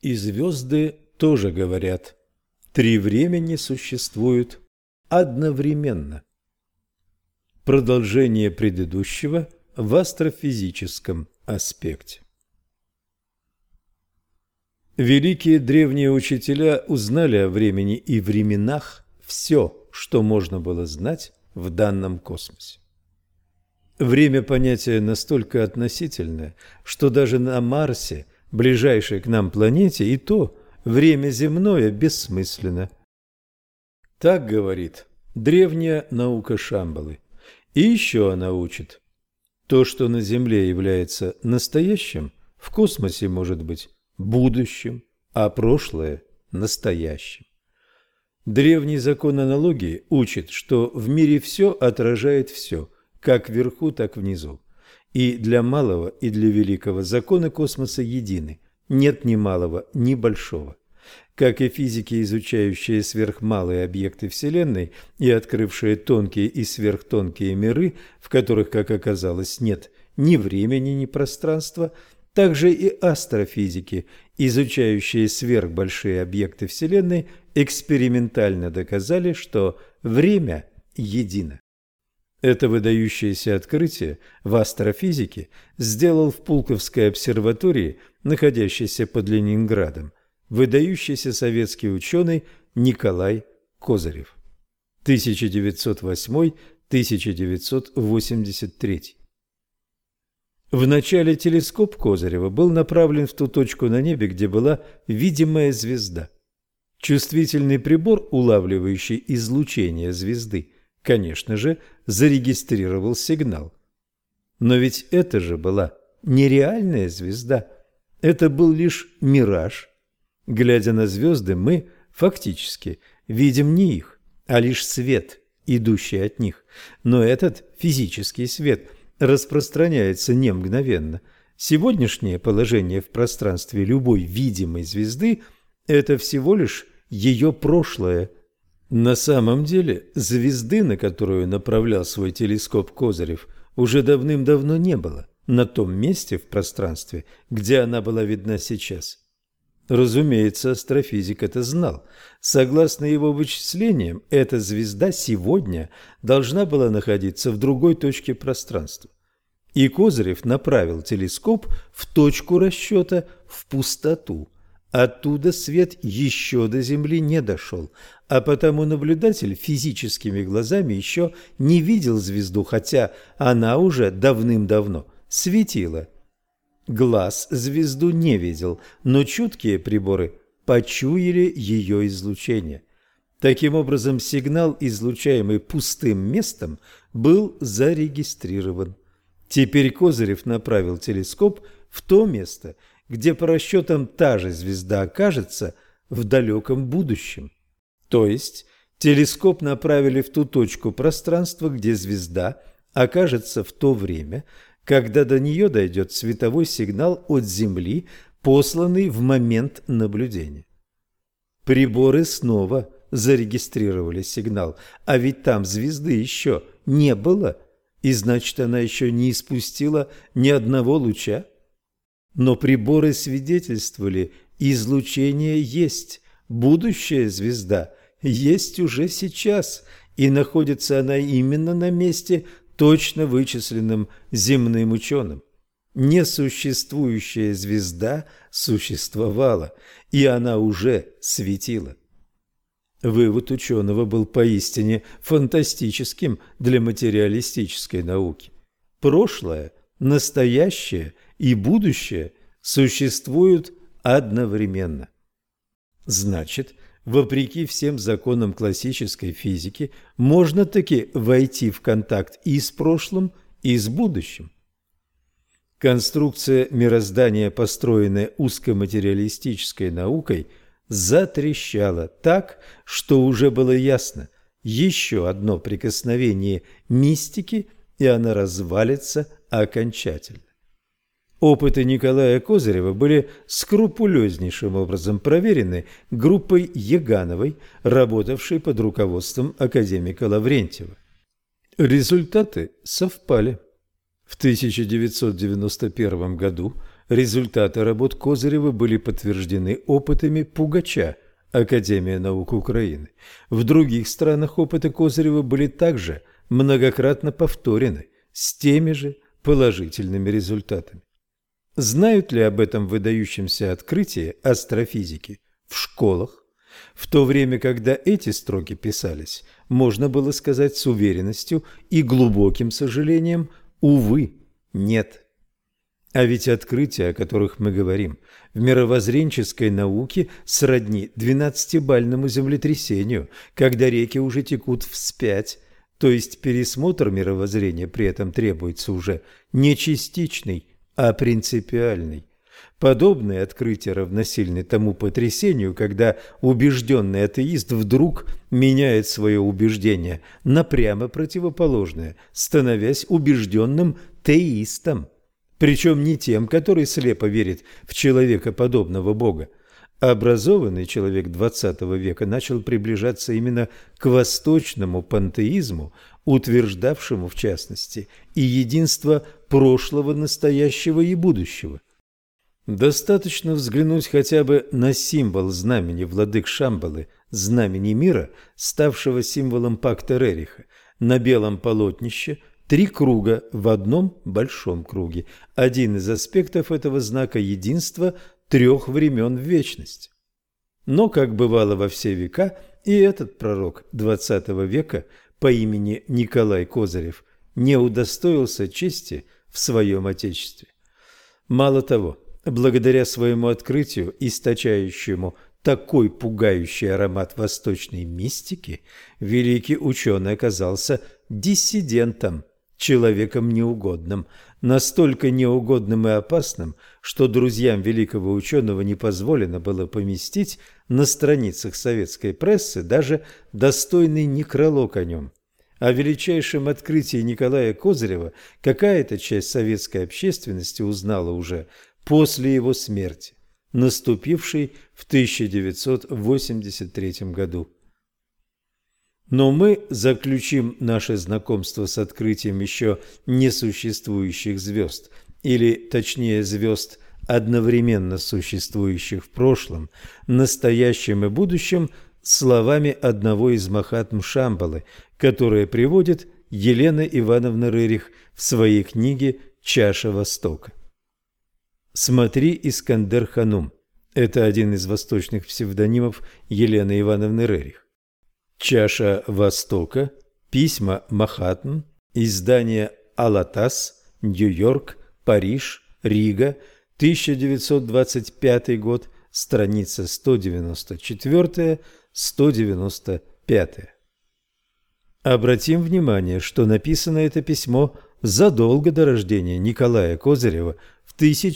И звезды тоже говорят. 3 времени существуют одновременно. Продолжение предыдущего в астрофизическом аспекте. Великие древние учителя узнали о времени и временах все, что можно было знать в данном космосе. Время понятие настолько относительное, что даже на Марсе, ближайшей к нам планете, и то время земное бессмысленно. Так говорит древняя наука Шамбалы. И еще она учит: то, что на Земле является настоящим, в космосе может быть будущим, а прошлое – настоящим. Древний закон аналогии учит, что в мире все отражает все, как вверху, так внизу. И для малого, и для великого законы космоса едины, нет ни малого, ни большого. Как и физики, изучающие сверхмалые объекты Вселенной и открывшие тонкие и сверхтонкие миры, в которых, как оказалось, нет ни времени, ни пространства, также и астрофизики, изучающие сверхбольшие объекты Вселенной, экспериментально доказали, что время едино. Это выдающееся открытие в астрофизике сделал в Пулковской обсерватории, находящейся под Ленинградом, выдающийся советский ученый Николай Козырев. 1908-1983. Вначале телескоп Козырева был направлен в ту точку на небе, где была видимая звезда. Чувствительный прибор, улавливающий излучение звезды, конечно же, зарегистрировал сигнал. Но ведь это же была нереальная звезда, это был лишь мираж. Глядя на звезды, мы фактически видим не их, а лишь свет, идущий от них. Но этот физический свет распространяется не мгновенно. Сегодняшнее положение в пространстве любой видимой звезды – это всего лишь ее прошлое. На самом деле, звезды, на которую направлял свой телескоп Козырев, уже давным-давно не было на том месте в пространстве, где она была видна сейчас. Разумеется, астрофизик это знал. Согласно его вычислениям, эта звезда сегодня должна была находиться в другой точке пространства. И Козырев направил телескоп в точку расчета в пустоту. Оттуда свет еще до Земли не дошел, а потому наблюдатель физическими глазами еще не видел звезду, хотя она уже давным-давно светила. Глаз звезду не видел, но чуткие приборы почуяли ее излучение. Таким образом, сигнал, излучаемый пустым местом, был зарегистрирован. Теперь Козырев направил телескоп в то место, где по расчетам та же звезда окажется в далеком будущем. То есть телескоп направили в ту точку пространства, где звезда окажется в то время, когда до нее дойдет световой сигнал от Земли, посланный в момент наблюдения. Приборы снова зарегистрировали сигнал, а ведь там звезды еще не было, и значит, она еще не испустила ни одного луча. Но приборы свидетельствовали, излучение есть, будущая звезда есть уже сейчас, и находится она именно на месте, точно вычисленным земным ученым. Несуществующая звезда существовала, и она уже светила. Вывод ученого был поистине фантастическим для материалистической науки. Прошлое, настоящее и будущее существуют одновременно. Значит, вопреки всем законам классической физики, можно таки войти в контакт и с прошлым, и с будущим. Конструкция мироздания, построенная узкоматериалистической наукой, затрещала так, что уже было ясно: еще одно прикосновение мистики, и она развалится окончательно. Опыты Николая Козырева были скрупулезнейшим образом проверены группой Ягановой, работавшей под руководством академика Лаврентьева. Результаты совпали. В 1991 году Результаты работ Козырева были подтверждены опытами Пугача, Академия наук Украины. В других странах опыты Козырева были также многократно повторены с теми же положительными результатами. Знают ли об этом выдающемся открытии астрофизики в школах? В то время, когда эти строки писались, можно было сказать с уверенностью и глубоким сожалением: увы, нет. А ведь открытия, о которых мы говорим, в мировоззренческой науке сродни 12-бальному землетрясению, когда реки уже текут вспять, то есть пересмотр мировоззрения при этом требуется уже не частичный, а принципиальный. Подобные открытия равносильны тому потрясению, когда убежденный атеист вдруг меняет свое убеждение на прямо противоположное, становясь убежденным теистом. Причем не тем, который слепо верит в человекоподобного Бога. Образованный человек XX века начал приближаться именно к восточному пантеизму, утверждавшему, в частности, и единство прошлого, настоящего и будущего. Достаточно взглянуть хотя бы на символ знамени владык Шамбалы, знамени мира, ставшего символом пакта Рериха. На белом полотнище 3 круга в одном большом круге. Один из аспектов этого знака – единство 3 времен в вечность. Но, как бывало во все века, и этот пророк XX века по имени Николай Козырев не удостоился чести в своем отечестве. Мало того, благодаря своему открытию, источающему такой пугающий аромат восточной мистики, великий ученый оказался диссидентом, человеком неугодным, настолько неугодным и опасным, что друзьям великого ученого не позволено было поместить на страницах советской прессы даже достойный некролог о нем. О величайшем открытии Николая Козырева какая-то часть советской общественности узнала уже после его смерти, наступившей в 1983 году. Но мы заключим наше знакомство с открытием еще несуществующих звезд, или, точнее, звезд, одновременно существующих в прошлом, настоящем и будущем, словами одного из махатм Шамбалы, которые приводит Елена Ивановна Рерих в своей книге «Чаша Востока». Смотри Искандер Ханум. Это один из восточных псевдонимов Елены Ивановны Рерих. «Чаша Востока», письма Махатм, издание «Алатас», Нью-Йорк, Париж, Рига, 1925 год, страница 194-195. Обратим внимание, что написано это письмо задолго до рождения Николая Козырева в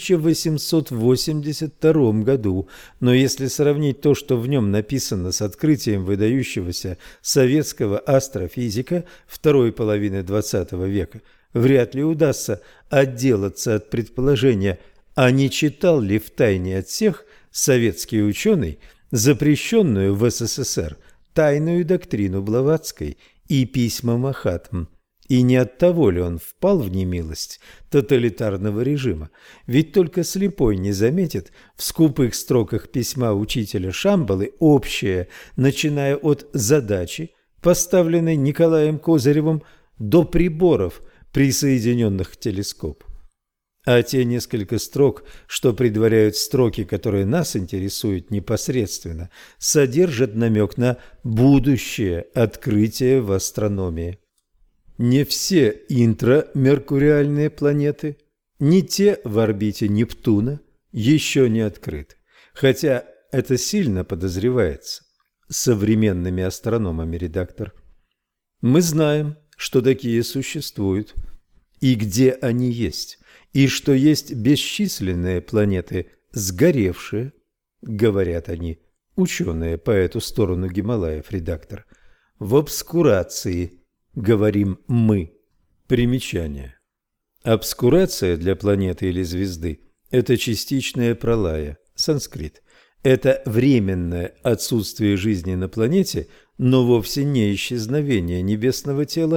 1882 году, но если сравнить то, что в нем написано, с открытием выдающегося советского астрофизика второй половины XX века, вряд ли удастся отделаться от предположения, а не читал ли втайне от всех советский ученый запрещенную в СССР тайную доктрину Блаватской и письма Махатм. И не от того ли он впал в немилость тоталитарного режима? Ведь только слепой не заметит в скупых строках письма учителя Шамбалы общее, начиная от задачи, поставленной Николаем Козыревым, до приборов, присоединенных к телескопу. А те несколько строк, что предваряют строки, которые нас интересуют непосредственно, содержат намек на будущее открытие в астрономии. Не все интрамеркуриальные планеты, не те в орбите Нептуна еще не открыты, хотя это сильно подозревается современными астрономами, редактор. Мы знаем, что такие существуют, и где они есть, и что есть бесчисленные планеты, сгоревшие, говорят они, ученые по эту сторону Гималаев, редактор, в обскурации, говорим мы. Примечание. Обскурация для планеты или звезды – это частичная пралая, санскрит. Это временное отсутствие жизни на планете, но вовсе не исчезновение небесного тела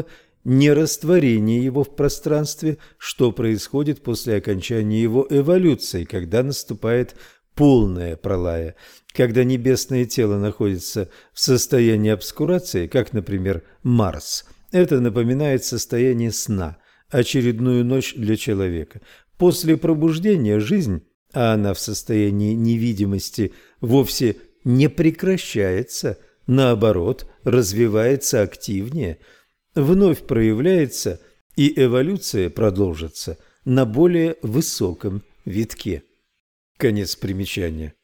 не растворение его в пространстве, что происходит после окончания его эволюции, когда наступает полная пролая, когда небесное тело находится в состоянии обскурации, как, например, Марс. Это напоминает состояние сна, очередную ночь для человека. После пробуждения жизнь, а она в состоянии невидимости, вовсе не прекращается, наоборот, развивается активнее, вновь проявляется, и эволюция продолжится на более высоком витке. Конец примечания.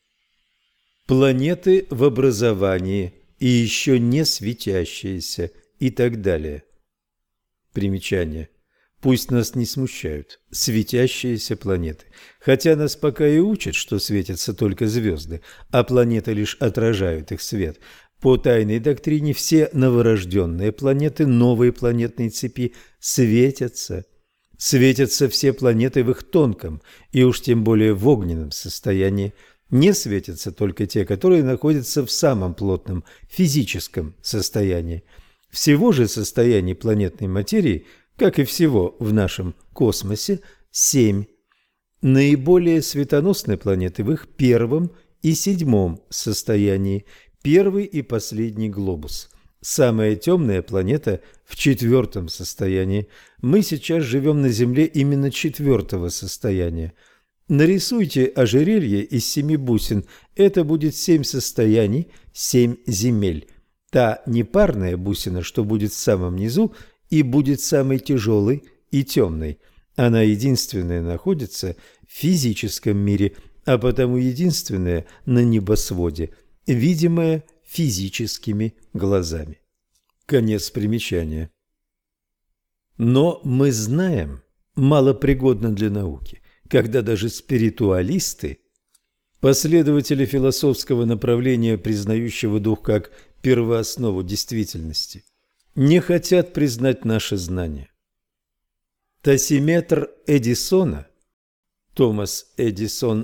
Планеты в образовании и еще не светящиеся и так далее. Примечание. Пусть нас не смущают светящиеся планеты, хотя нас пока и учат, что светятся только звезды, а планеты лишь отражают их свет. По тайной доктрине все новорожденные планеты новой планетной цепи светятся. Светятся все планеты в их тонком и уж тем более в огненном состоянии. Не светятся только те, которые находятся в самом плотном физическом состоянии. Всего же состояний планетной материи, как и всего в нашем космосе, 7. Наиболее светоносные планеты в их первом и седьмом состоянии, первый и последний глобус. Самая темная планета в четвертом состоянии. Мы сейчас живем на Земле именно четвертого состояния. Нарисуйте ожерелье из 7 бусин. Это будет 7 состояний, 7 земель. Та непарная бусина, что будет в самом низу, и будет самой тяжелой и темной. Она единственная находится в физическом мире, а потому единственная на небосводе, видимая физическими глазами. Конец примечания. Но мы знаем, малопригодно для науки, когда даже спиритуалисты, последователи философского направления, признающего дух как первооснову действительности, не хотят признать наше знание. Тосиметр Эдисона, Томас Эдисон,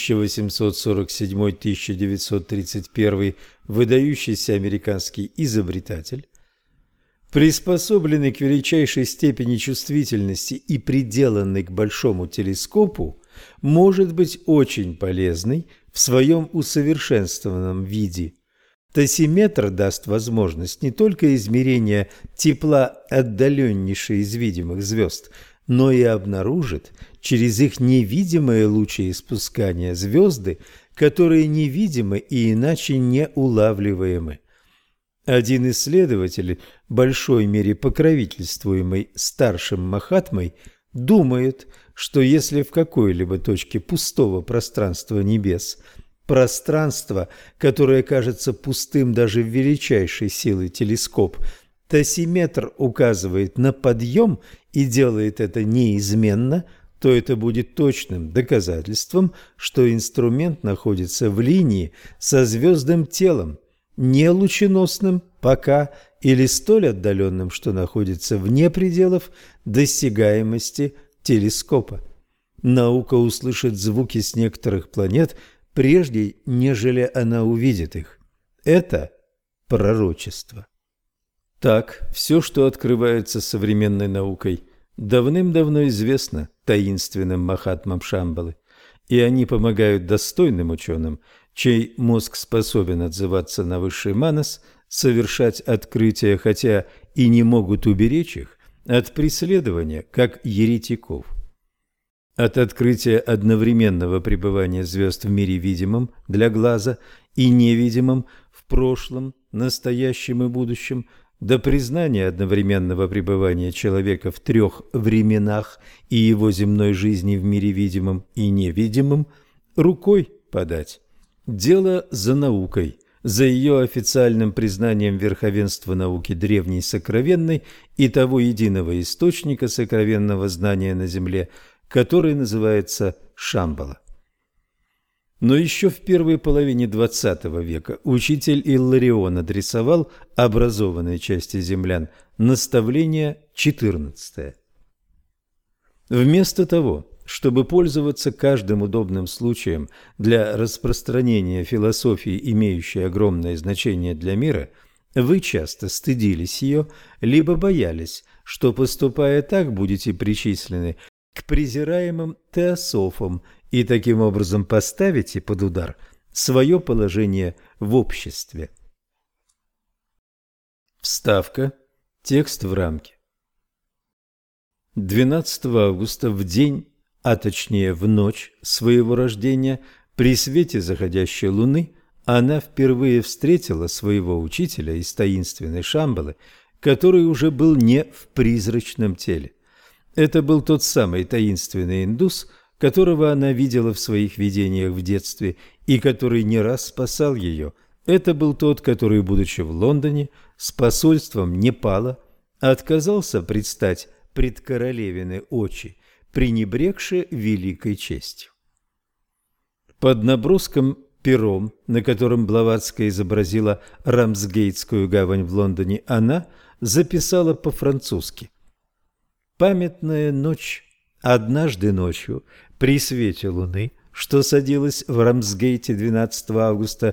1847-1931, выдающийся американский изобретатель, приспособленный к величайшей степени чувствительности и приделанный к большому телескопу, может быть очень полезный в своем усовершенствованном виде. Тосиметр даст возможность не только измерения тепла отдаленнейшей из видимых звезд, но и обнаружит через их невидимые лучи испускания звезды, которые невидимы и иначе не улавливаемы. Один исследователь, в большой мере покровительствуемый старшим Махатмой, думает, что если в какой-либо точке пустого пространства небес, пространство, которое кажется пустым даже в величайшей силы телескоп, тосиметр указывает на подъем и делает это неизменно, то это будет точным доказательством, что инструмент находится в линии со звездным телом, не лученосным пока или столь отдаленным, что находится вне пределов досягаемости телескопа. Наука услышит звуки с некоторых планет, прежде нежели она увидит их. Это пророчество. Так, все, что открывается современной наукой, давным-давно известно таинственным Махатмам Шамбалы, и они помогают достойным ученым, чей мозг способен отзываться на высший манас, совершать открытия, хотя и не могут уберечь их от преследования, как еретиков. От открытия одновременного пребывания звезд в мире видимом для глаза и невидимом в прошлом, настоящем и будущем, до признания одновременного пребывания человека в 3 временах и его земной жизни в мире видимом и невидимом, рукой подать. Дело за наукой, за ее официальным признанием верховенства науки древней сокровенной и того единого источника сокровенного знания на земле, который называется Шамбала. Но еще в первой половине XX века учитель Илларион адресовал образованной части землян наставление 14. Вместо того, чтобы пользоваться каждым удобным случаем для распространения философии, имеющей огромное значение для мира, вы часто стыдились ее, либо боялись, что, поступая так, будете причислены к презираемым теософам и таким образом поставите под удар свое положение в обществе. Вставка. Текст в рамке. 12 августа, в день, а точнее в ночь своего рождения, при свете заходящей луны, она впервые встретила своего учителя из таинственной Шамбалы, который уже был не в призрачном теле. Это был тот самый таинственный индус, которого она видела в своих видениях в детстве и который не раз спасал ее. Это был тот, который, будучи в Лондоне, с посольством Непала, отказался предстать пред королевины очи, пренебрегши великой честью. Под наброском пером, на котором Блаватская изобразила Рамсгейтскую гавань в Лондоне, она записала по-французски: «Памятная ночь, однажды ночью, при свете луны, что садилась в Рамсгейте 12 августа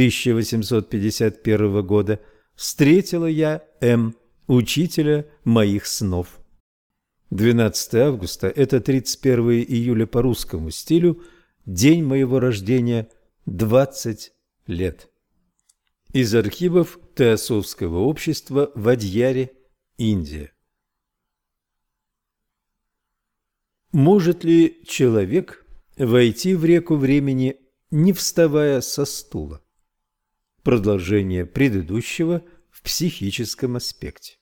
1851 года, встретила я М., учителя моих снов». 12 августа – это 31 июля по русскому стилю, день моего рождения, 20 лет. Из архивов Теософского общества в Адьяре, Индия. Может ли человек войти в реку времени, не вставая со стула? Продолжение предыдущего в психическом аспекте.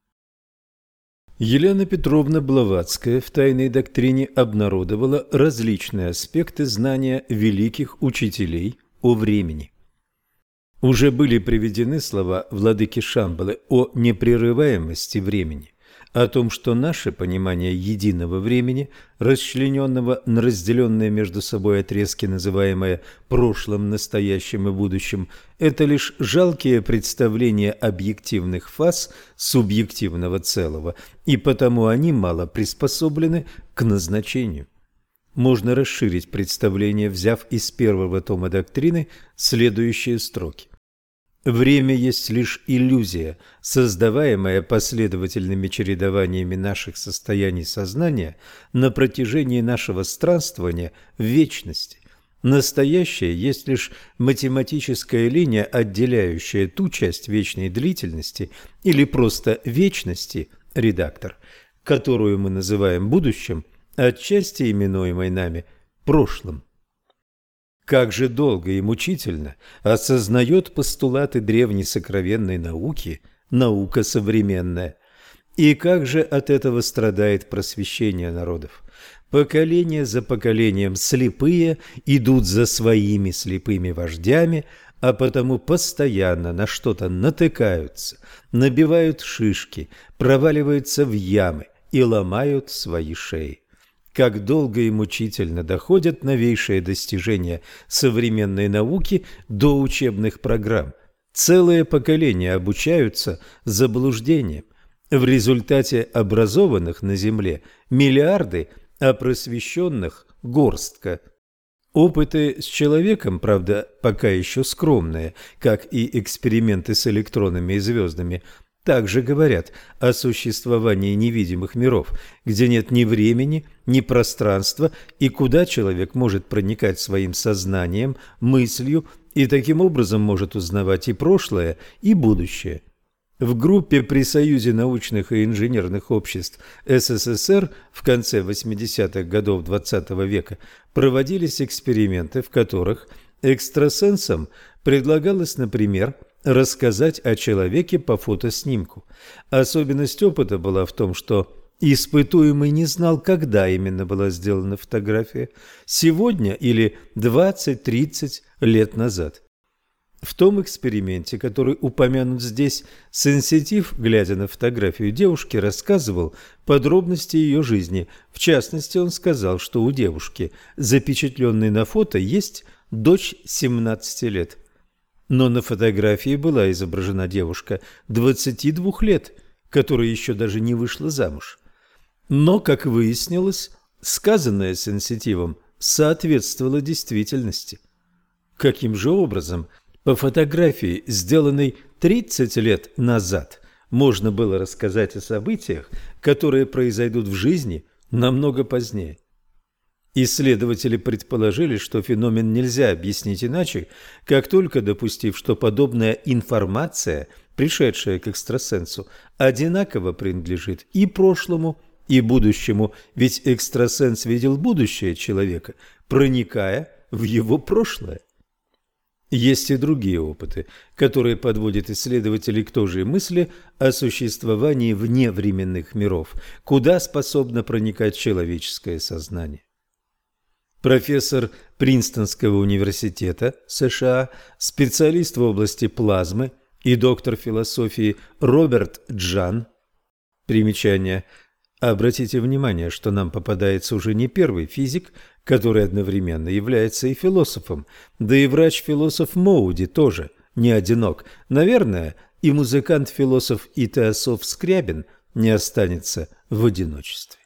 Елена Петровна Блаватская в «Тайной доктрине» обнародовала различные аспекты знания великих учителей о времени. Уже были приведены слова владыки Шамбалы о непрерываемости времени, о том, что наше понимание единого времени, расчлененного на разделенные между собой отрезки, называемые прошлым, настоящим и будущим, это лишь жалкие представления объективных фаз субъективного целого, и потому они мало приспособлены к назначению. Можно расширить представление, взяв из первого тома доктрины следующие строки. Время есть лишь иллюзия, создаваемая последовательными чередованиями наших состояний сознания на протяжении нашего странствования в вечности. Настоящее есть лишь математическая линия, отделяющая ту часть вечной длительности или просто вечности, редактор, которую мы называем будущим, от части, именуемой нами прошлым. Как же долго и мучительно осознает постулаты древней сокровенной науки наука современная. И как же от этого страдает просвещение народов. Поколение за поколением слепые идут за своими слепыми вождями, а потому постоянно на что-то натыкаются, набивают шишки, проваливаются в ямы и ломают свои шеи. Как долго и мучительно доходят новейшие достижения современной науки до учебных программ. Целые поколения обучаются заблуждениям. В результате образованных на Земле миллиарды, а просвещенных – горстка. Опыты с человеком, правда, пока еще скромные, как и эксперименты с электронами и звездами, также говорят о существовании невидимых миров, где нет ни времени, ни пространства, и куда человек может проникать своим сознанием, мыслью, и таким образом может узнавать и прошлое, и будущее. В группе при Союзе научных и инженерных обществ СССР в конце 80-х годов XX века проводились эксперименты, в которых экстрасенсам предлагалось, например, рассказать о человеке по фотоснимку. Особенность опыта была в том, что испытуемый не знал, когда именно была сделана фотография – сегодня или 20-30 лет назад. В том эксперименте, который упомянут здесь, сенситив, глядя на фотографию девушки, рассказывал подробности ее жизни. В частности, он сказал, что у девушки, запечатленной на фото, есть дочь 17 лет. Но на фотографии была изображена девушка 22 лет, которая еще даже не вышла замуж. Но, как выяснилось, сказанное сенситивом соответствовало действительности. Каким же образом по фотографии, сделанной 30 лет назад, можно было рассказать о событиях, которые произойдут в жизни намного позднее. Исследователи предположили, что феномен нельзя объяснить иначе, как только допустив, что подобная информация, пришедшая к экстрасенсу, одинаково принадлежит и прошлому, и будущему, ведь экстрасенс видел будущее человека, проникая в его прошлое. Есть и другие опыты, которые подводят исследователей к той же мысли о существовании вневременных миров, куда способно проникать человеческое сознание. Профессор Принстонского университета США, специалист в области плазмы и доктор философии Роберт Джан. Примечание. Обратите внимание, что нам попадается уже не первый физик, который одновременно является и философом, да и врач-философ Моуди тоже не одинок. Наверное, и музыкант-философ и теософ Скрябин не останется в одиночестве.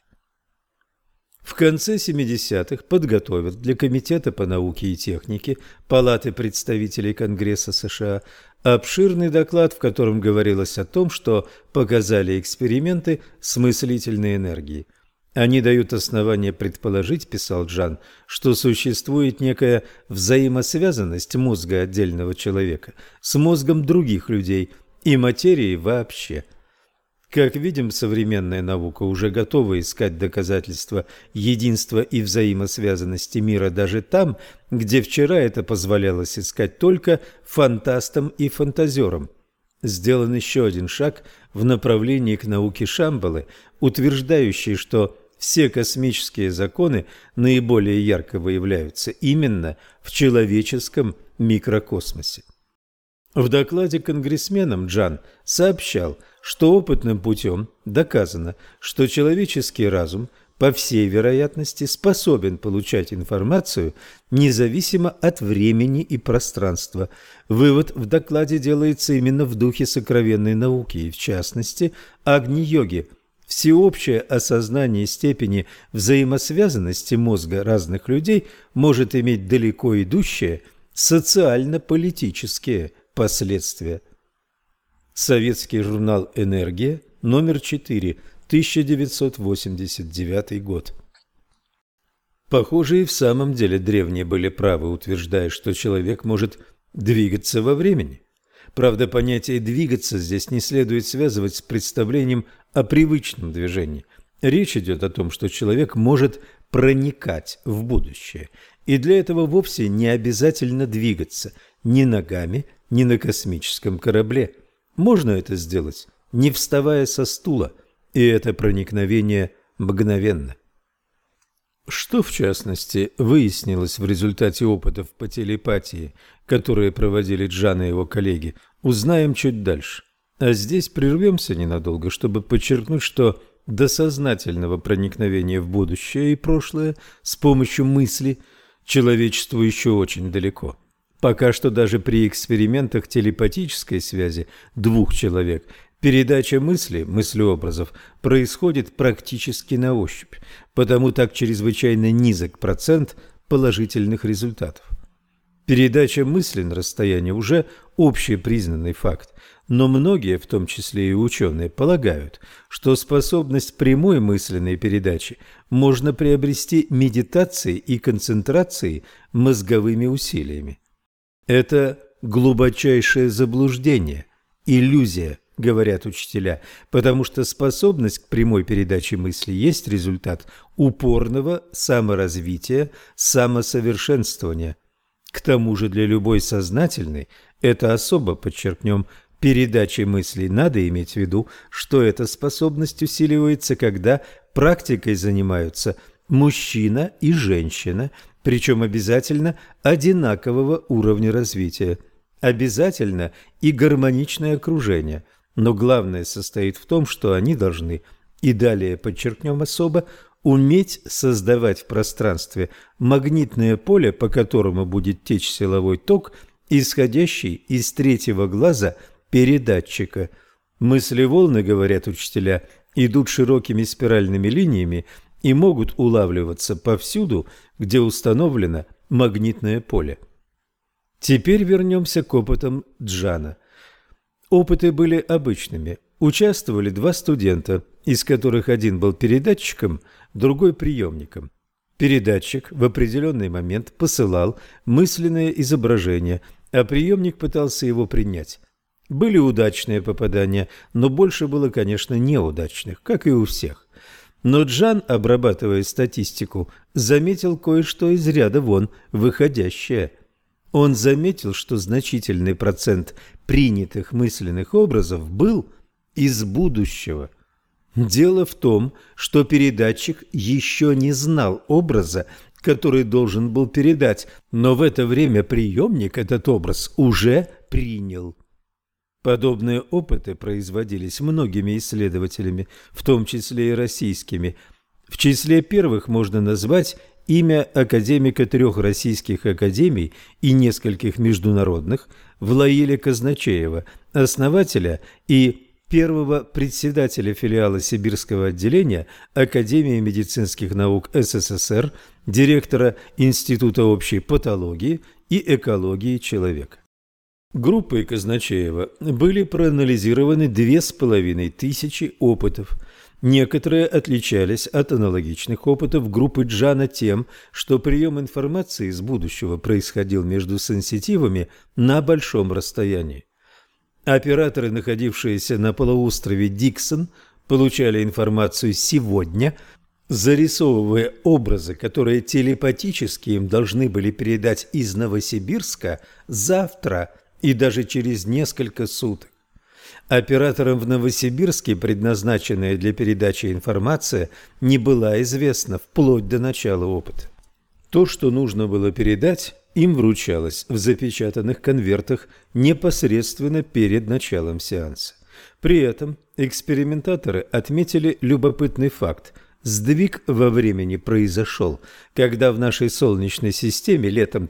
В конце 70-х подготовил для Комитета по науке и технике Палаты представителей Конгресса США обширный доклад, в котором говорилось о том, что показали эксперименты с мыслительной энергией. Они дают основания предположить, писал Джан, что существует некая взаимосвязанность мозга отдельного человека с мозгом других людей и материей вообще. Как видим, современная наука уже готова искать доказательства единства и взаимосвязанности мира даже там, где вчера это позволялось искать только фантастам и фантазерам. Сделан еще один шаг в направлении к науке Шамбалы, утверждающей, что все космические законы наиболее ярко выявляются именно в человеческом микрокосмосе. В докладе конгрессменам Джан сообщал, что опытным путем доказано, что человеческий разум, по всей вероятности, способен получать информацию независимо от времени и пространства. Вывод в докладе делается именно в духе сокровенной науки и, в частности, Агни-йоги. Всеобщее осознание степени взаимосвязанности мозга разных людей может иметь далеко идущие социально-политические последствия. Советский журнал «Энергия», номер 4, 1989 год. Похоже, и в самом деле древние были правы, утверждая, что человек может двигаться во времени. Правда, понятие «двигаться» здесь не следует связывать с представлением о привычном движении. Речь идет о том, что человек может проникать в будущее, и для этого вовсе не обязательно двигаться ни ногами, ни на космическом корабле. Можно это сделать, не вставая со стула, и это проникновение мгновенно. Что, в частности, выяснилось в результате опытов по телепатии, которые проводили Джан и его коллеги, узнаем чуть дальше. А здесь прервемся ненадолго, чтобы подчеркнуть, что до сознательного проникновения в будущее и прошлое с помощью мысли человечеству еще очень далеко. Пока что даже при экспериментах телепатической связи двух человек передача мыслеобразов происходит практически на ощупь, потому так чрезвычайно низок процент положительных результатов. Передача мысли на расстоянии уже общепризнанный факт, но многие, в том числе и ученые, полагают, что способность прямой мысленной передачи можно приобрести медитацией и концентрацией мозговыми усилиями. Это глубочайшее заблуждение, иллюзия, говорят учителя, потому что способность к прямой передаче мысли есть результат упорного саморазвития, самосовершенствования. К тому же для любой сознательной, это особо подчеркнем, передачи мыслей надо иметь в виду, что эта способность усиливается, когда практикой занимаются мужчина и женщина, причем обязательно одинакового уровня развития. Обязательно и гармоничное окружение, но главное состоит в том, что они должны, и далее подчеркнем особо, уметь создавать в пространстве магнитное поле, по которому будет течь силовой ток, исходящий из третьего глаза передатчика. Мысли-волны, говорят учителя, идут широкими спиральными линиями и могут улавливаться повсюду, где установлено магнитное поле. Теперь вернемся к опытам Джана. Опыты были обычными. участвовали два студента, из которых один был передатчиком, другой приемником. Передатчик в определенный момент посылал мысленное изображение, а приемник пытался его принять. Были удачные попадания, но больше было, конечно, неудачных, как и у всех. Но Джан, обрабатывая статистику, заметил кое-что из ряда вон выходящее. Он заметил, что значительный процент принятых мысленных образов был из будущего. Дело в том, что передатчик еще не знал образа, который должен был передать, но в это время приемник этот образ уже принял. Подобные опыты производились многими исследователями, в том числе и российскими. В числе первых можно назвать имя академика 3 российских академий и нескольких международных Владимира Казначеева, основателя и первого председателя филиала Сибирского отделения Академии медицинских наук СССР, директора Института общей патологии и экологии человека. Группой Казначеева были проанализированы 2500 опытов. Некоторые отличались от аналогичных опытов группы Джана тем, что прием информации из будущего происходил между сенситивами на большом расстоянии. Операторы, находившиеся на полуострове Диксон, получали информацию сегодня, зарисовывая образы, которые телепатически им должны были передать из Новосибирска завтра и даже через несколько суток. Операторам в Новосибирске предназначенная для передачи информация не была известна вплоть до начала опыта. То, что нужно было передать, им вручалось в запечатанных конвертах непосредственно перед началом сеанса. При этом экспериментаторы отметили любопытный факт. Сдвиг во времени произошел, когда в нашей Солнечной системе летом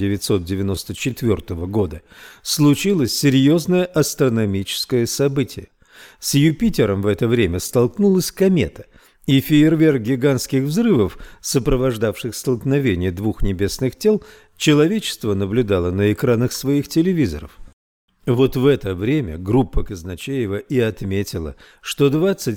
1994 года случилось серьезное астрономическое событие. С Юпитером в это время столкнулась комета, и фейерверк гигантских взрывов, сопровождавших столкновение двух небесных тел, человечество наблюдало на экранах своих телевизоров. Вот в это время группа Казначеева и отметила, что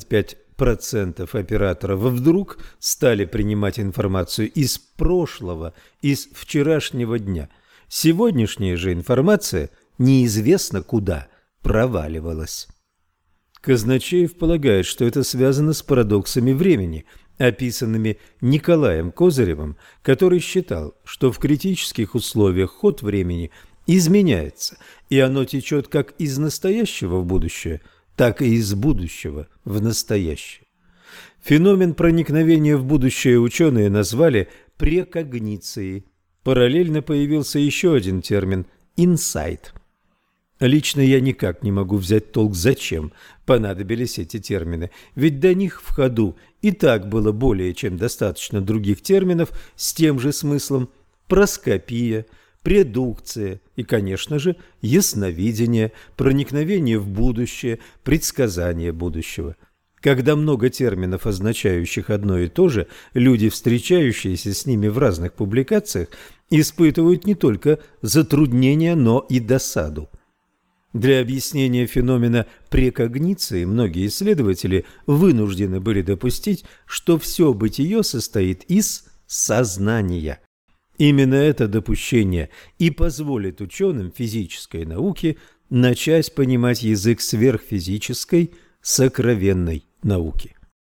25% операторов вдруг стали принимать информацию из прошлого, из вчерашнего дня. Сегодняшняя же информация неизвестно куда проваливалась. Казначеев полагает, что это связано с парадоксами времени, описанными Николаем Козыревым, который считал, что в критических условиях ход времени изменяется, и оно течет как из настоящего в будущее, так и из будущего в настоящее. Феномен проникновения в будущее ученые назвали прекогницией. Параллельно появился еще один термин – инсайт. Лично я никак не могу взять толк, зачем понадобились эти термины, ведь до них в ходу и так было более чем достаточно других терминов с тем же смыслом – проскопия, предукция и, конечно же, ясновидение, проникновение в будущее, предсказание будущего. Когда много терминов, означающих одно и то же, люди, встречающиеся с ними в разных публикациях, испытывают не только затруднения, но и досаду. Для объяснения феномена прекогниции многие исследователи вынуждены были допустить, что все бытие состоит из сознания. Именно это допущение и позволит ученым физической науки начать понимать язык сверхфизической, сокровенной науки.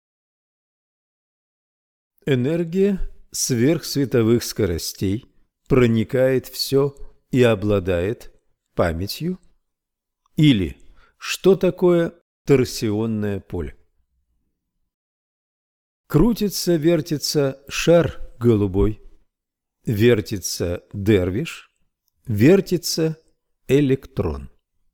Энергия сверхсветовых скоростей проникает все и обладает памятью. Или что такое торсионное поле? Крутится-вертится шар голубой, вертится дервиш, вертится электрон.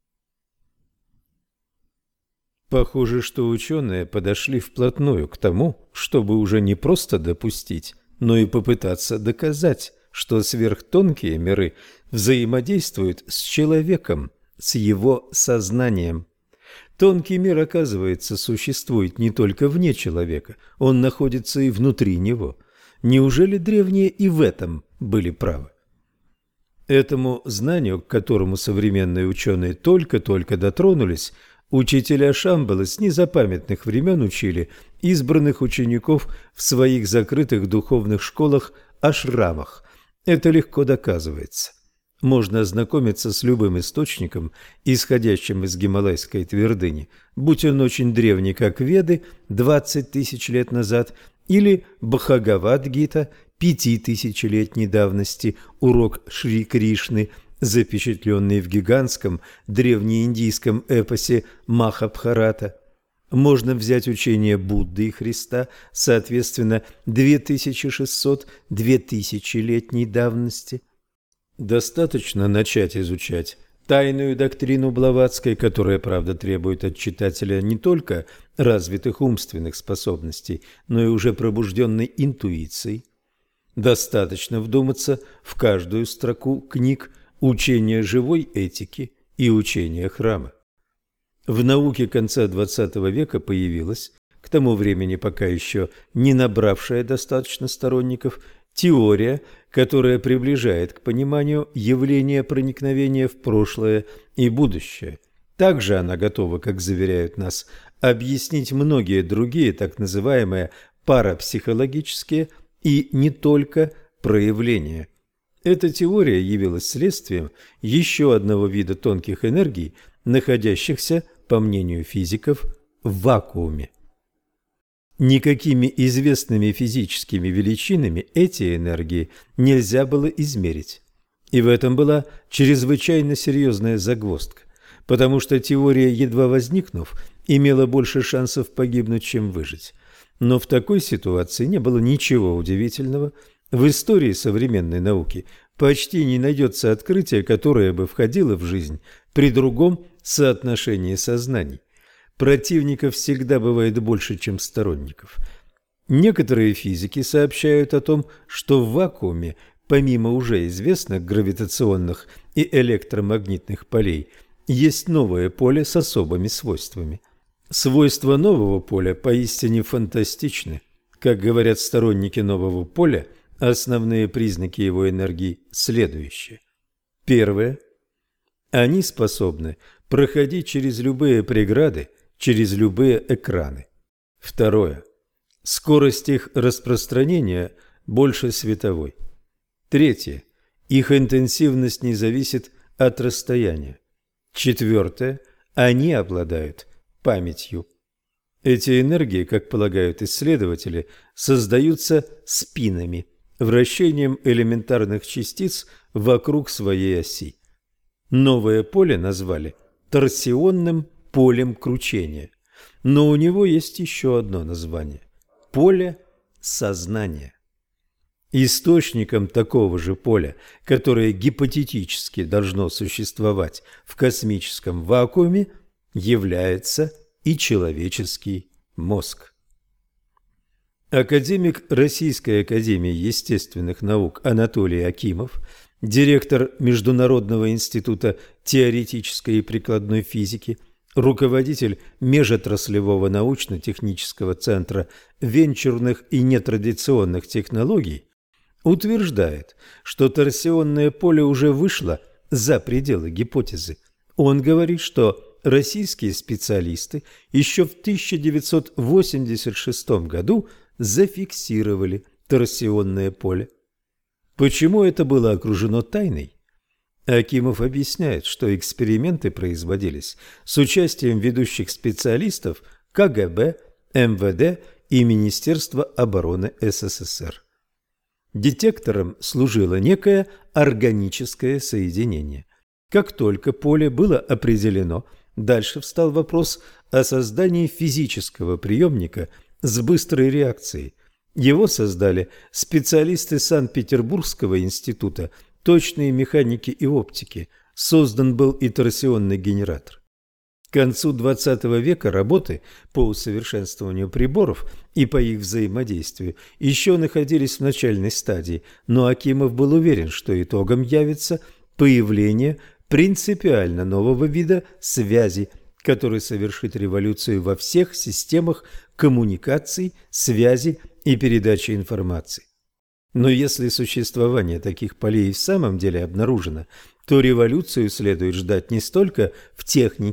Похоже, что ученые подошли вплотную к тому, чтобы уже не просто допустить, но и попытаться доказать, что сверхтонкие миры взаимодействуют с человеком, с его сознанием. Тонкий мир, оказывается, существует не только вне человека, он находится и внутри него. Неужели древние и в этом были правы? Этому знанию, к которому современные ученые только-только дотронулись, Учителя Шамбалы с незапамятных времен учили избранных учеников в своих закрытых духовных школах-ашрамах. Это легко доказывается. Можно ознакомиться с любым источником, исходящим из гималайской твердыни, будь он очень древний, как Веды, 20 тысяч лет назад, или Бхагавад-гита, 5000-летней давности, урок Шри Кришны, запечатленный в гигантском древнеиндийском эпосе Махабхарата. Можно взять учение Будды и Христа, соответственно, 2600-2000-летней давности. Достаточно начать изучать тайную доктрину Блаватской, которая, правда, требует от читателя не только развитых умственных способностей, но и уже пробужденной интуицией. Достаточно вдуматься в каждую строку книг учения живой этики и учения храма. В науке конца XX века появилась, к тому времени пока еще не набравшая достаточно сторонников, теория, которая приближает к пониманию явления проникновения в прошлое и будущее. Также она готова, как заверяют нас, объяснить многие другие так называемые парапсихологические и не только проявления. Эта теория явилась следствием еще одного вида тонких энергий, находящихся, по мнению физиков, в вакууме. Никакими известными физическими величинами эти энергии нельзя было измерить. И в этом была чрезвычайно серьезная загвоздка, потому что теория, едва возникнув, имела больше шансов погибнуть, чем выжить. Но в такой ситуации не было ничего удивительного. В истории современной науки почти не найдется открытия, которое бы входило в жизнь при другом соотношении сознаний. Противников всегда бывает больше, чем сторонников. Некоторые физики сообщают о том, что в вакууме, помимо уже известных гравитационных и электромагнитных полей, есть новое поле с особыми свойствами. Свойства нового поля поистине фантастичны. Как говорят сторонники нового поля, основные признаки его энергии следующие. Первое. Они способны проходить через любые преграды, через любые экраны. Второе. Скорость их распространения больше световой. Третье. Их интенсивность не зависит от расстояния. Четвертое. Они обладают памятью. Эти энергии, как полагают исследователи, создаются спинами, вращением элементарных частиц вокруг своей оси. Новое поле назвали торсионным полем кручения, но у него есть еще одно название – поле сознания. Источником такого же поля, которое гипотетически должно существовать в космическом вакууме, является и человеческий мозг. Академик Российской академии естественных наук Анатолий Акимов, директор Международного института теоретической и прикладной физики, руководитель межотраслевого научно-технического центра венчурных и нетрадиционных технологий, утверждает, что торсионное поле уже вышло за пределы гипотезы. Он говорит, что российские специалисты еще в 1986 году зафиксировали торсионное поле. Почему это было окружено тайной? Акимов объясняет, что эксперименты производились с участием ведущих специалистов КГБ, МВД и Министерства обороны СССР. Детектором служило некое органическое соединение. Как только поле было определено, дальше встал вопрос о создании физического приемника с быстрой реакцией. Его создали специалисты Санкт-Петербургского института точной механики и оптики. Создан был и торсионный генератор. К концу XX века работы по усовершенствованию приборов и по их взаимодействию еще находились в начальной стадии, но Акимов был уверен, что итогом явится появление принципиально нового вида связи, который совершит революцию во всех системах коммуникаций, связи и передачи информации. Но если существование таких полей в самом деле обнаружено, то революцию следует ждать не столько в технике,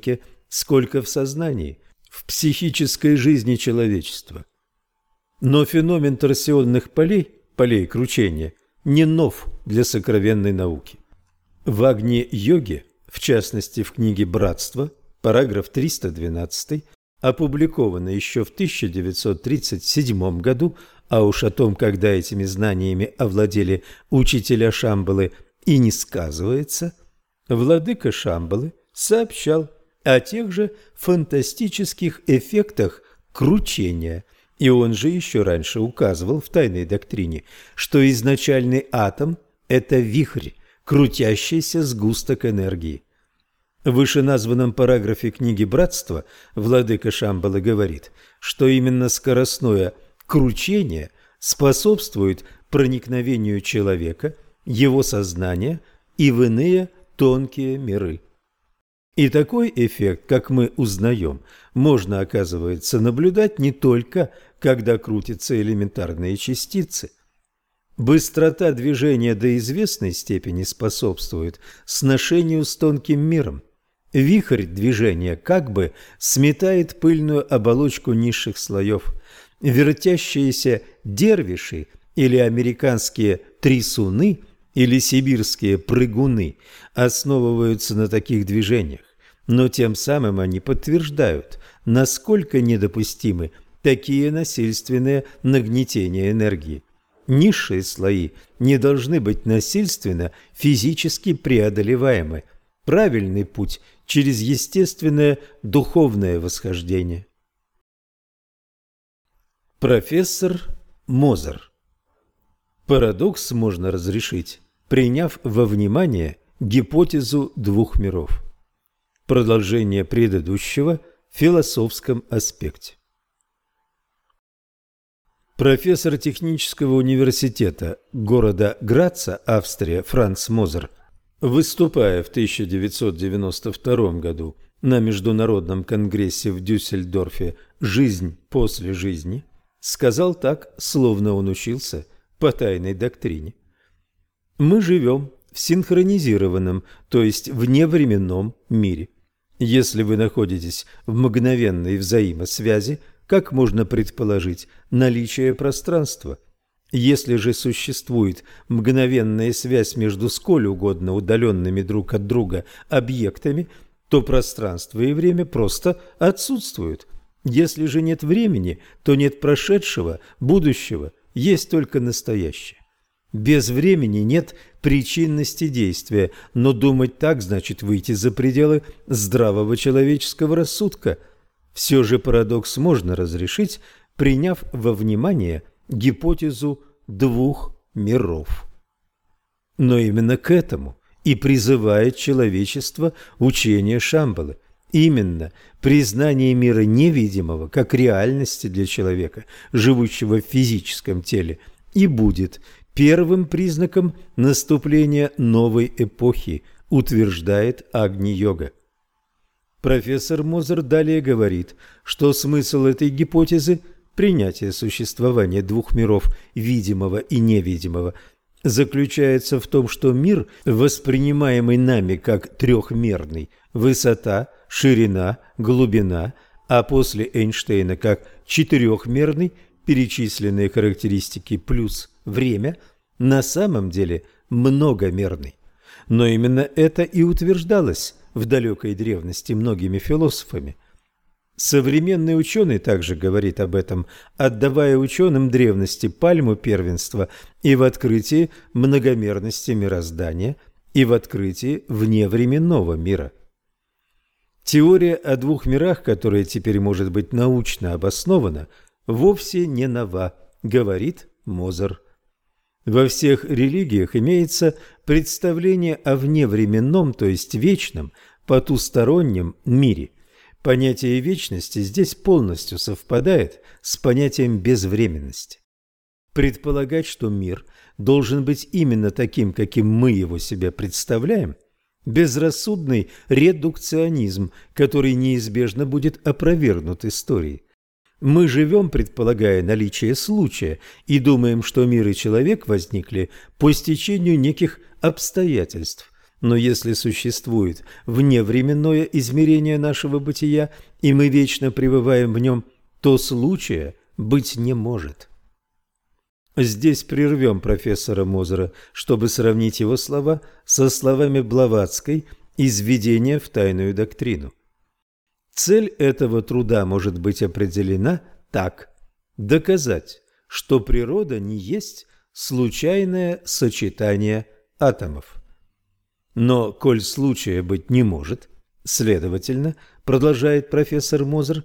сколько в сознании, в психической жизни человечества. Но феномен торсионных полей, полей кручения, не нов для сокровенной науки. В Агни-йоге, в частности в книге «Братство», параграф 312, опубликованной еще в 1937 году, а уж о том, когда этими знаниями овладели учителя Шамбалы, и не сказывается, владыка Шамбалы сообщал о тех же фантастических эффектах кручения, и он же еще раньше указывал в тайной доктрине, что изначальный атом – это вихрь, крутящийся сгусток энергии. В вышеназванном параграфе книги «Братство» владыка Шамбалы говорит, что именно скоростное кручение способствует проникновению человека, его сознания и в иные тонкие миры. И такой эффект, как мы узнаем, можно, оказывается, наблюдать не только, когда крутятся элементарные частицы. Быстрота движения до известной степени способствует сношению с тонким миром. Вихрь движения как бы сметает пыльную оболочку низших слоев. Вертящиеся дервиши или американские трясуны или сибирские прыгуны основываются на таких движениях, но тем самым они подтверждают, насколько недопустимы такие насильственные нагнетения энергии. Низшие слои не должны быть насильственно физически преодолеваемы. Правильный путь через естественное духовное восхождение. Профессор Мозер. Парадокс можно разрешить, приняв во внимание гипотезу двух миров. Продолжение предыдущего в философском аспекте. Профессор технического университета города Граца, Австрия, Франц Мозер, выступая в 1992 году на Международном конгрессе в Дюссельдорфе «Жизнь после жизни», сказал так, словно он учился по тайной доктрине. Мы живем в синхронизированном, то есть вневременном мире. Если вы находитесь в мгновенной взаимосвязи, как можно предположить наличие пространства? Если же существует мгновенная связь между сколь угодно удаленными друг от друга объектами, то пространство и время просто отсутствуют. Если же нет времени, то нет прошедшего, будущего, есть только настоящее. Без времени нет причинности действия, но думать так значит выйти за пределы здравого человеческого рассудка. Все же парадокс можно разрешить, приняв во внимание гипотезу двух миров. Но именно к этому и призывает человечество учение Шамбалы. Именно признание мира невидимого как реальности для человека, живущего в физическом теле, и будет первым признаком наступления новой эпохи, утверждает Агни-йога. Профессор Мозер далее говорит, что смысл этой гипотезы – принятие существования двух миров, видимого и невидимого, заключается в том, что мир, воспринимаемый нами как трехмерный, высота, ширина, глубина, а после Эйнштейна как четырехмерный, перечисленные характеристики плюс время, на самом деле многомерный. Но именно это и утверждалось в далекой древности многими философами. Современный ученый также говорит об этом, отдавая ученым древности пальму первенства и в открытии многомерности мироздания, и в открытии вневременного мира. Теория о двух мирах, которая теперь может быть научно обоснована, вовсе не нова, говорит Мозер. Во всех религиях имеется представление о вневременном, то есть вечном, потустороннем мире. Понятие вечности здесь полностью совпадает с понятием безвременности. Предполагать, что мир должен быть именно таким, каким мы его себе представляем, безрассудный редукционизм, который неизбежно будет опровергнут историей. Мы живем, предполагая наличие случая, и думаем, что мир и человек возникли по стечению неких обстоятельств. Но если существует вневременное измерение нашего бытия, и мы вечно пребываем в нем, то случая быть не может. Здесь прервем профессора Мозера, чтобы сравнить его слова со словами Блаватской из «Введения в тайную доктрину». Цель этого труда может быть определена так: доказать, что природа не есть случайное сочетание атомов. Но, коль случая быть не может, следовательно, продолжает профессор Мозер,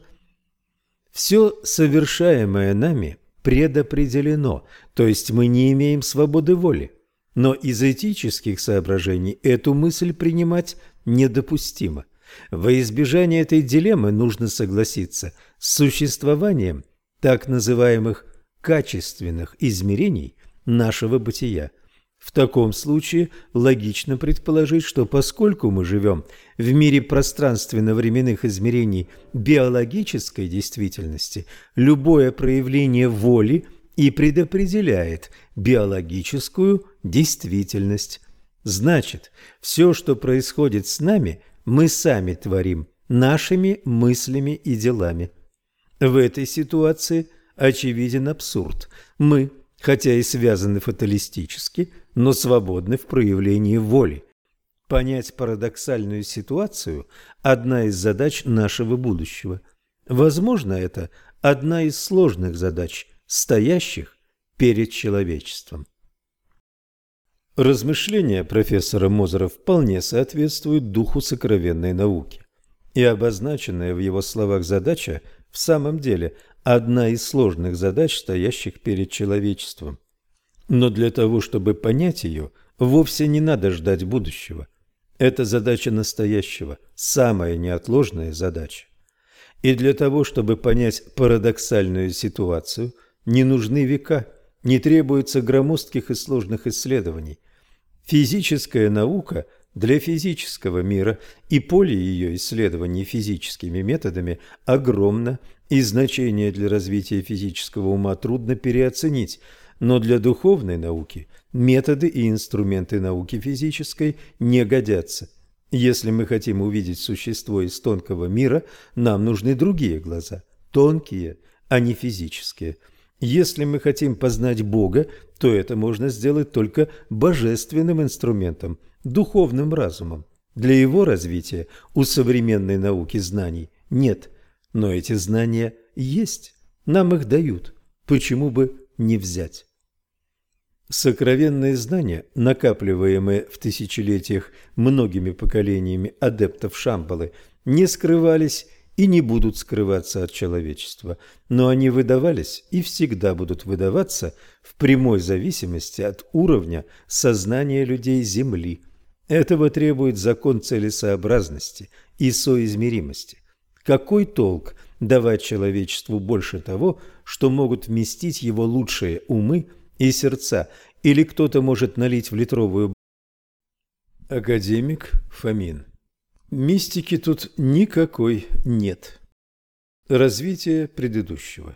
все совершаемое нами предопределено, то есть мы не имеем свободы воли. Но из этических соображений эту мысль принимать недопустимо. Во избежание этой дилеммы нужно согласиться с существованием так называемых качественных измерений нашего бытия. В таком случае логично предположить, что поскольку мы живем в мире пространственно-временных измерений биологической действительности, любое проявление воли и предопределяет биологическую действительность. Значит, все, что происходит с нами, мы сами творим нашими мыслями и делами. В этой ситуации очевиден абсурд. Мы, хотя и связаны фаталистически, но свободны в проявлении воли. Понять парадоксальную ситуацию – одна из задач нашего будущего. Возможно, это одна из сложных задач, стоящих перед человечеством. Размышления профессора Мозера вполне соответствуют духу сокровенной науки. И обозначенная в его словах задача в самом деле одна из сложных задач, стоящих перед человечеством. Но для того, чтобы понять ее, вовсе не надо ждать будущего. Это задача настоящего, самая неотложная задача. И для того, чтобы понять парадоксальную ситуацию, не нужны века, не требуется громоздких и сложных исследований. Физическая наука для физического мира и поле ее исследований физическими методами огромно, и значение для развития физического ума трудно переоценить, но для духовной науки методы и инструменты науки физической не годятся. Если мы хотим увидеть существо из тонкого мира, нам нужны другие глаза, тонкие, а не физические. Если мы хотим познать Бога, то это можно сделать только божественным инструментом, духовным разумом. Для его развития у современной науки знаний нет, но эти знания есть, нам их дают, почему бы не взять? Сокровенные знания, накапливаемые в тысячелетиях многими поколениями адептов Шамбалы, не скрывались и не будут скрываться от человечества, но они выдавались и всегда будут выдаваться в прямой зависимости от уровня сознания людей Земли. Этого требует закон целесообразности и соизмеримости. Какой толк давать человечеству больше того, что могут вместить его лучшие умы и сердца, или кто-то может налить в литровую... Академик Фомин. Мистики тут никакой нет. Развитие предыдущего.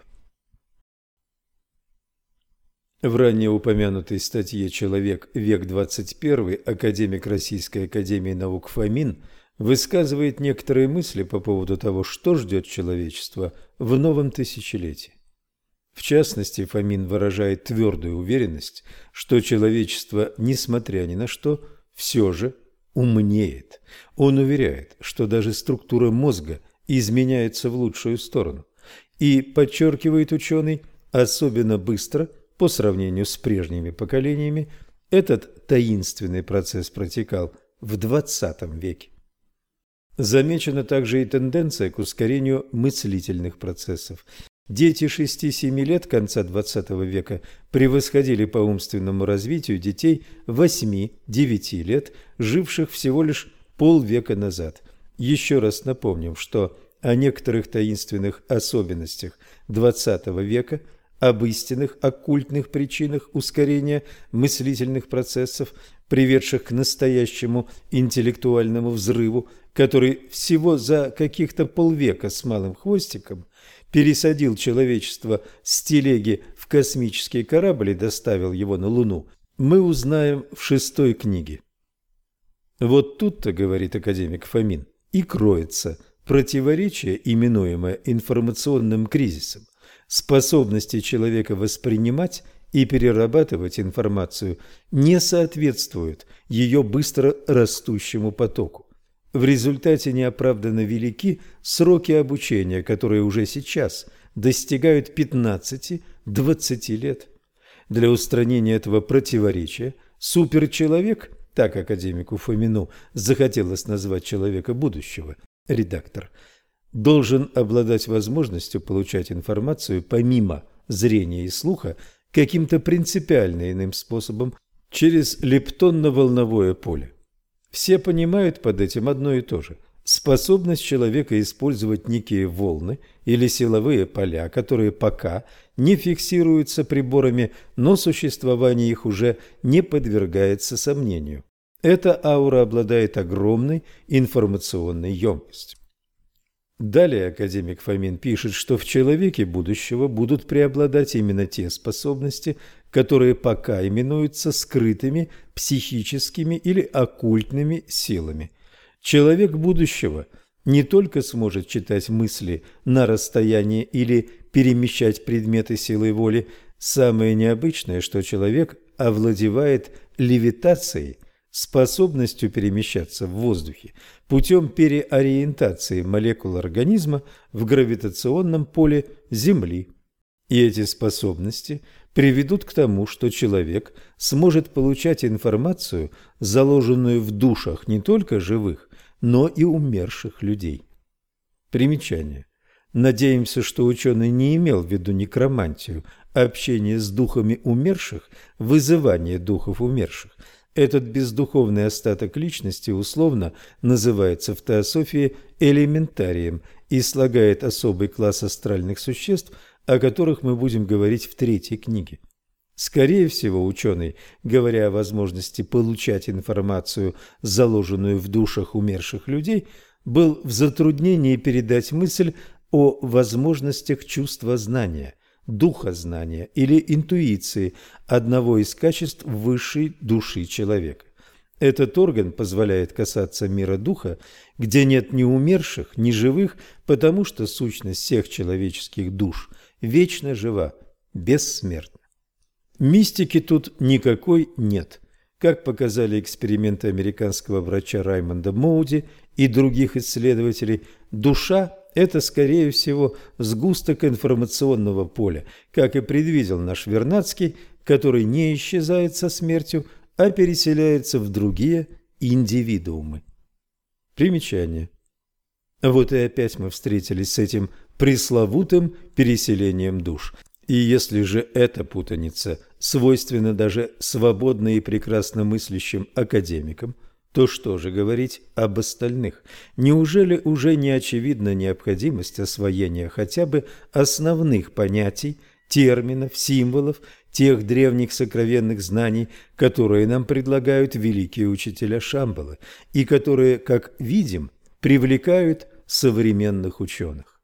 В ранее упомянутой статье «Человек. Век 21» академик Российской академии наук Фомин высказывает некоторые мысли по поводу того, что ждет человечество в новом тысячелетии. В частности, Фомин выражает твердую уверенность, что человечество, несмотря ни на что, все же умнеет. Он уверяет, что даже структура мозга изменяется в лучшую сторону. И, подчеркивает ученый, особенно быстро, по сравнению с прежними поколениями, этот таинственный процесс протекал в XX веке. Замечена также и тенденция к ускорению мыслительных процессов. Дети 6-7 лет конца XX века превосходили по умственному развитию детей 8-9 лет, живших всего лишь полвека назад. Еще раз напомним, что о некоторых таинственных особенностях XX века, об истинных оккультных причинах ускорения мыслительных процессов, приведших к настоящему интеллектуальному взрыву, который всего за каких-то полвека с малым хвостиком пересадил человечество с телеги в космический корабль и доставил его на Луну, мы узнаем в 6-й книге. Вот тут-то, говорит академик Фомин, и кроется противоречие, именуемое информационным кризисом. Способности человека воспринимать и перерабатывать информацию не соответствуют ее быстро растущему потоку. В результате неоправданно велики сроки обучения, которые уже сейчас достигают 15-20 лет. Для устранения этого противоречия суперчеловек, так академику Фомину захотелось назвать человека будущего, редактор, должен обладать возможностью получать информацию помимо зрения и слуха каким-то принципиально иным способом через лептонно-волновое поле. Все понимают под этим одно и то же – способность человека использовать некие волны или силовые поля, которые пока не фиксируются приборами, но существование их уже не подвергается сомнению. Эта аура обладает огромной информационной емкостью. Далее академик Фомин пишет, что в человеке будущего будут преобладать именно те способности, которые пока именуются скрытыми психическими или оккультными силами. Человек будущего не только сможет читать мысли на расстоянии или перемещать предметы силой воли, самое необычное, что человек овладевает левитацией, способностью перемещаться в воздухе путем переориентации молекул организма в гравитационном поле Земли. И эти способности приведут к тому, что человек сможет получать информацию, заложенную в душах не только живых, но и умерших людей. Примечание. Надеемся, что ученый не имел в виду некромантию, общение с духами умерших, вызывание духов умерших. Этот бездуховный остаток личности условно называется в теософии элементарием и слагает особый класс астральных существ, о которых мы будем говорить в третьей книге. Скорее всего, ученый, говоря о возможности получать информацию, заложенную в душах умерших людей, был в затруднении передать мысль о возможностях чувства знания, духа знания или интуиции, одного из качеств высшей души человека. Этот орган позволяет касаться мира духа, где нет ни умерших, ни живых, потому что сущность всех человеческих душ вечно жива, бессмертна. Мистики тут никакой нет. Как показали эксперименты американского врача Раймонда Моуди и других исследователей, душа – это, скорее всего, сгусток информационного поля, как и предвидел наш Вернадский, который не исчезает со смертью, а переселяется в другие индивидуумы. Примечание. Вот и опять мы встретились с этим пресловутым переселением душ. И если же эта путаница свойственна даже свободно и прекрасно мыслящим академикам, то что же говорить об остальных? Неужели уже не очевидна необходимость освоения хотя бы основных понятий, терминов, символов, тех древних сокровенных знаний, которые нам предлагают великие учителя Шамбалы и которые, как видим, привлекают современных ученых?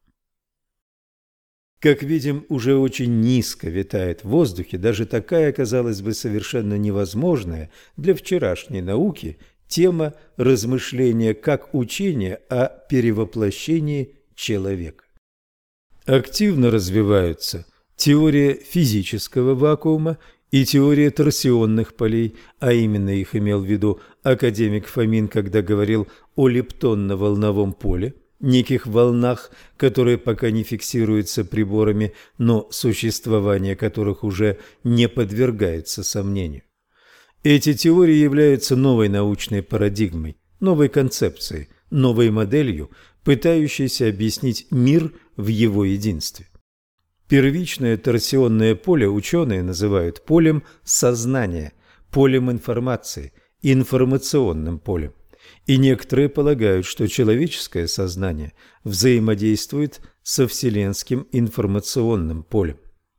Как видим, уже очень низко витает в воздухе даже такая, казалось бы, совершенно невозможная для вчерашней науки тема размышления как учения о перевоплощении человека. Активно развиваются теория физического вакуума и теория торсионных полей, а именно их имел в виду академик Фомин, когда говорил о лептонно-волновом поле, неких волнах, которые пока не фиксируются приборами, но существование которых уже не подвергается сомнению. Эти теории являются новой научной парадигмой, новой концепцией, новой моделью, пытающейся объяснить мир в его единстве. Первичное торсионное поле ученые называют полем сознания, полем информации, информационным полем. И некоторые полагают, что человеческое сознание взаимодействует со вселенским информационным полем.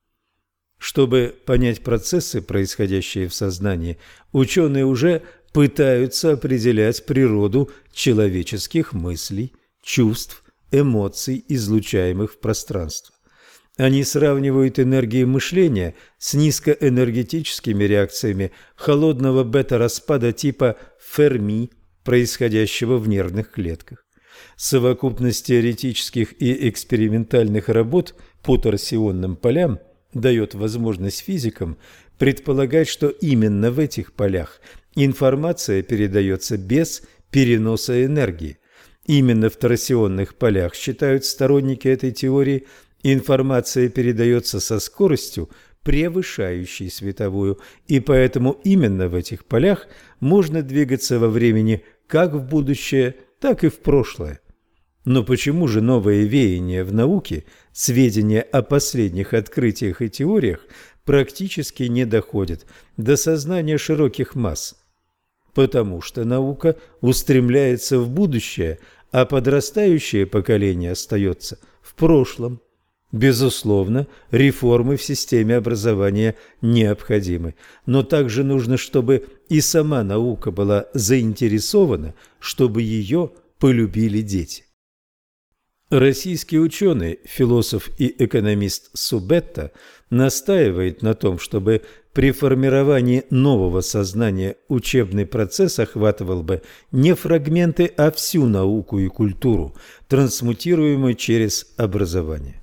Чтобы понять процессы, происходящие в сознании, ученые уже пытаются определять природу человеческих мыслей, чувств, эмоций, излучаемых в пространство. Они сравнивают энергии мышления с низкоэнергетическими реакциями холодного бета-распада типа Ферми происходящего в нервных клетках. Совокупность теоретических и экспериментальных работ по торсионным полям дает возможность физикам предполагать, что именно в этих полях информация передается без переноса энергии. Именно в торсионных полях, считают сторонники этой теории, информация передается со скоростью, превышающей световую, и поэтому именно в этих полях можно двигаться во времени как в будущее, так и в прошлое. Но почему же новые веяния в науке, сведения о последних открытиях и теориях практически не доходят до сознания широких масс? Потому что наука устремляется в будущее, а подрастающее поколение остается в прошлом. Безусловно, реформы в системе образования необходимы, но также нужно, чтобы и сама наука была заинтересована, чтобы ее полюбили дети. Российский ученый, философ и экономист Субетта настаивает на том, чтобы при формировании нового сознания учебный процесс охватывал бы не фрагменты, а всю науку и культуру, трансмутируемую через образование.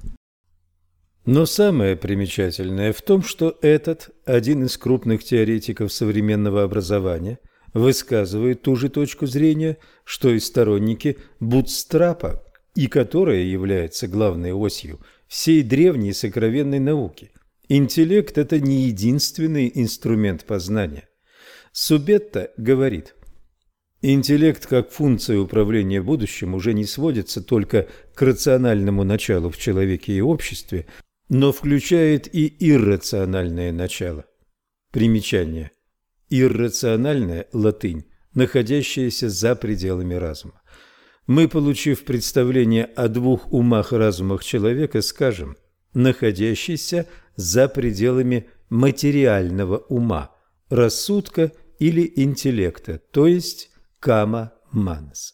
Но самое примечательное в том, что этот, один из крупных теоретиков современного образования, высказывает ту же точку зрения, что и сторонники бутстрапа, и которая является главной осью всей древней сокровенной науки. Интеллект – это не единственный инструмент познания. Субетта говорит: интеллект как функция управления будущим уже не сводится только к рациональному началу в человеке и обществе, но включает и иррациональное начало. Примечание. Иррациональное – латынь, находящаяся за пределами разума. Мы, получив представление о двух умах-разумах человека, скажем: находящийся за пределами материального ума, рассудка или интеллекта, то есть кама-манас.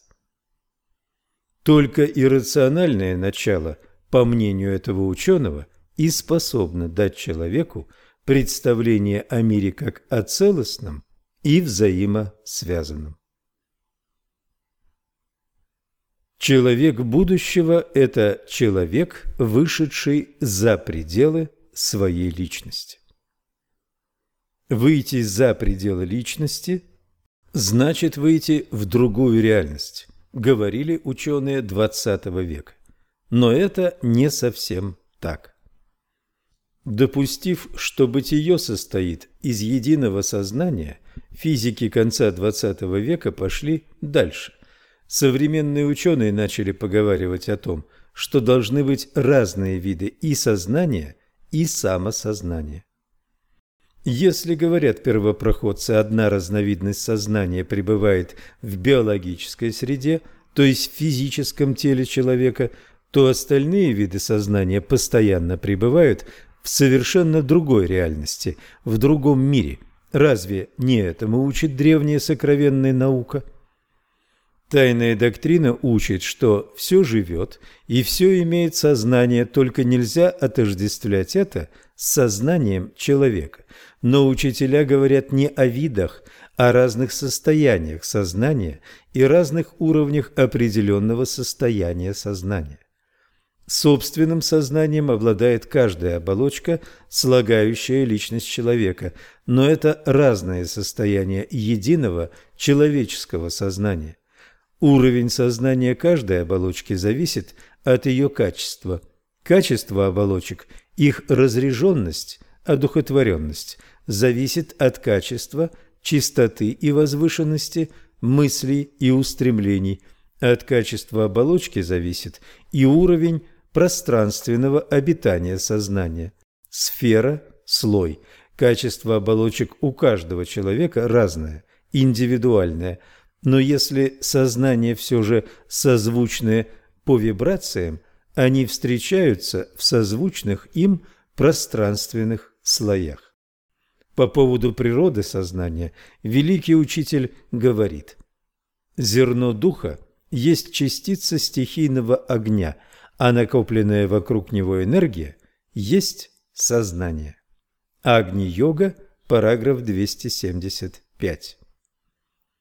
Только иррациональное начало, по мнению этого ученого, и способно дать человеку представление о мире как о целостном и взаимосвязанном. Человек будущего – это человек, вышедший за пределы своей личности. Выйти за пределы личности значит выйти в другую реальность, говорили ученые XX века. Но это не совсем так. Допустив, что бытие состоит из единого сознания, физики конца XX века пошли дальше. Современные ученые начали поговаривать о том, что должны быть разные виды и сознания, и самосознания. Если, говорят первопроходцы, одна разновидность сознания пребывает в биологической среде, то есть в физическом теле человека, то остальные виды сознания постоянно пребывают в совершенно другой реальности, в другом мире. Разве не этому учит древняя сокровенная наука? Тайная доктрина учит, что все живет и все имеет сознание, только нельзя отождествлять это с сознанием человека. Но учителя говорят не о видах, а о разных состояниях сознания и разных уровнях определенного состояния сознания. Собственным сознанием обладает каждая оболочка, слагающая личность человека, но это разные состояния единого человеческого сознания. Уровень сознания каждой оболочки зависит от ее качества. Качество оболочек, их разряженность, одухотворенность, зависит от качества, чистоты и возвышенности мыслей и устремлений. От качества оболочки зависит и уровень пространственного обитания сознания. Сфера, слой. Качество оболочек у каждого человека разное, индивидуальное. Но если сознание все же созвучное по вибрациям, они встречаются в созвучных им пространственных слоях. По поводу природы сознания великий учитель говорит: «Зерно духа есть частица стихийного огня, а накопленная вокруг него энергия есть сознание». Агни-йога, параграф 275.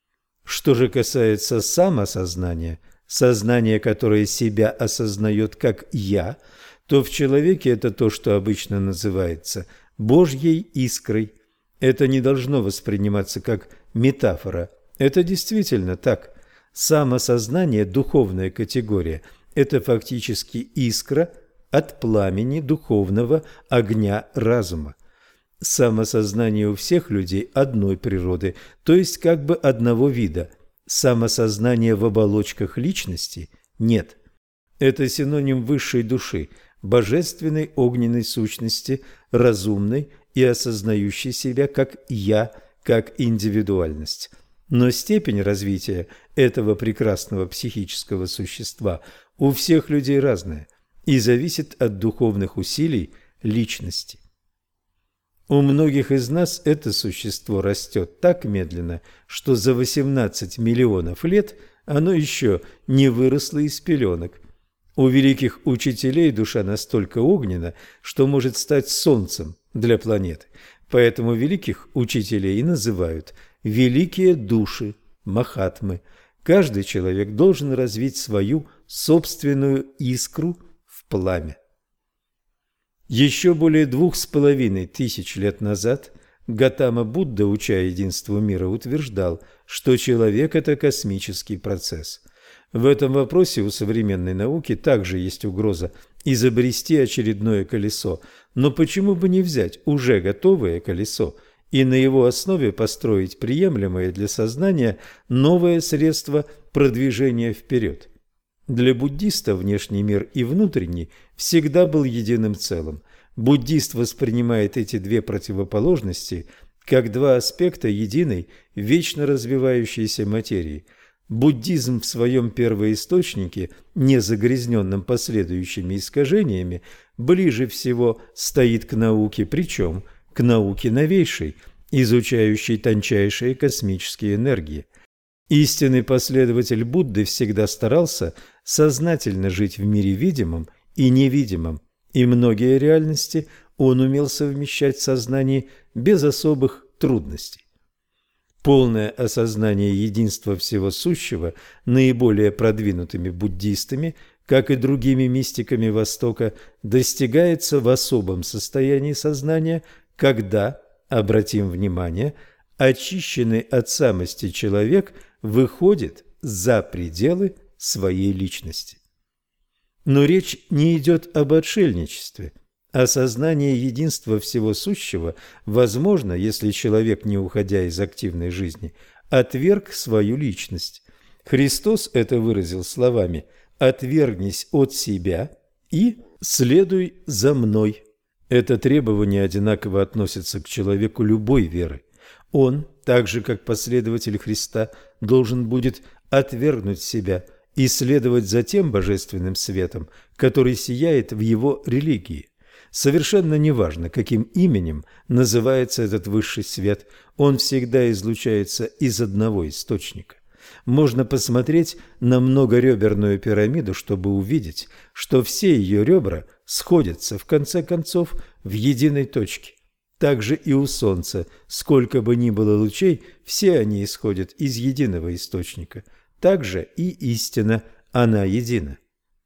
Что же касается самосознания, сознания, которое себя осознает как «я», то в человеке это то, что обычно называется Божьей искрой. Это не должно восприниматься как метафора. Это действительно так. Самосознание – духовная категория. Это фактически искра от пламени духовного огня разума. Самосознание у всех людей одной природы, то есть как бы одного вида. Самосознания в оболочках личности нет. Это синоним высшей души, божественной огненной сущности, разумной и осознающей себя как «я», как индивидуальность. Но степень развития этого прекрасного психического существа у всех людей разная и зависит от духовных усилий личности. У многих из нас это существо растет так медленно, что за 18 миллионов лет оно еще не выросло из пеленок. У великих учителей душа настолько огненна, что может стать солнцем для планеты. Поэтому великих учителей и называют «великие души», махатмы. Каждый человек должен развить свою собственную искру в пламя. Еще более 2500 лет назад Гатама Будда, уча единству мира, утверждал, что человек – это космический процесс. В этом вопросе у современной науки также есть угроза изобрести очередное колесо, но почему бы не взять уже готовое колесо и на его основе построить приемлемое для сознания новое средство продвижения вперед? Для буддиста внешний мир и внутренний всегда был единым целым. Буддист воспринимает эти две противоположности как два аспекта единой, вечно развивающейся материи. Буддизм в своем первоисточнике, не загрязненном последующими искажениями, ближе всего стоит к науке, причем к науке новейшей, изучающей тончайшие космические энергии. Истинный последователь Будды всегда старался сознательно жить в мире видимом и невидимом, и многие реальности он умел совмещать в сознании без особых трудностей. Полное осознание единства всего сущего наиболее продвинутыми буддистами, как и другими мистиками Востока, достигается в особом состоянии сознания, когда, обратим внимание, очищенный от самости человек выходит за пределы своей личности. Но речь не идет об отшельничестве. Осознание единства всего сущего возможно, если человек, не уходя из активной жизни, отверг свою личность. Христос это выразил словами «отвергнись от себя и следуй за мной». Это требование одинаково относится к человеку любой веры. Он, так же как последователь Христа, должен будет отвергнуть себя и следовать за тем божественным светом, который сияет в его религии. Совершенно неважно, каким именем называется этот высший свет, он всегда излучается из одного источника. Можно посмотреть на многореберную пирамиду, чтобы увидеть, что все ее ребра сходятся в конце концов в единой точке. Так же и у Солнца, сколько бы ни было лучей, все они исходят из единого источника. Так же и истина, она едина.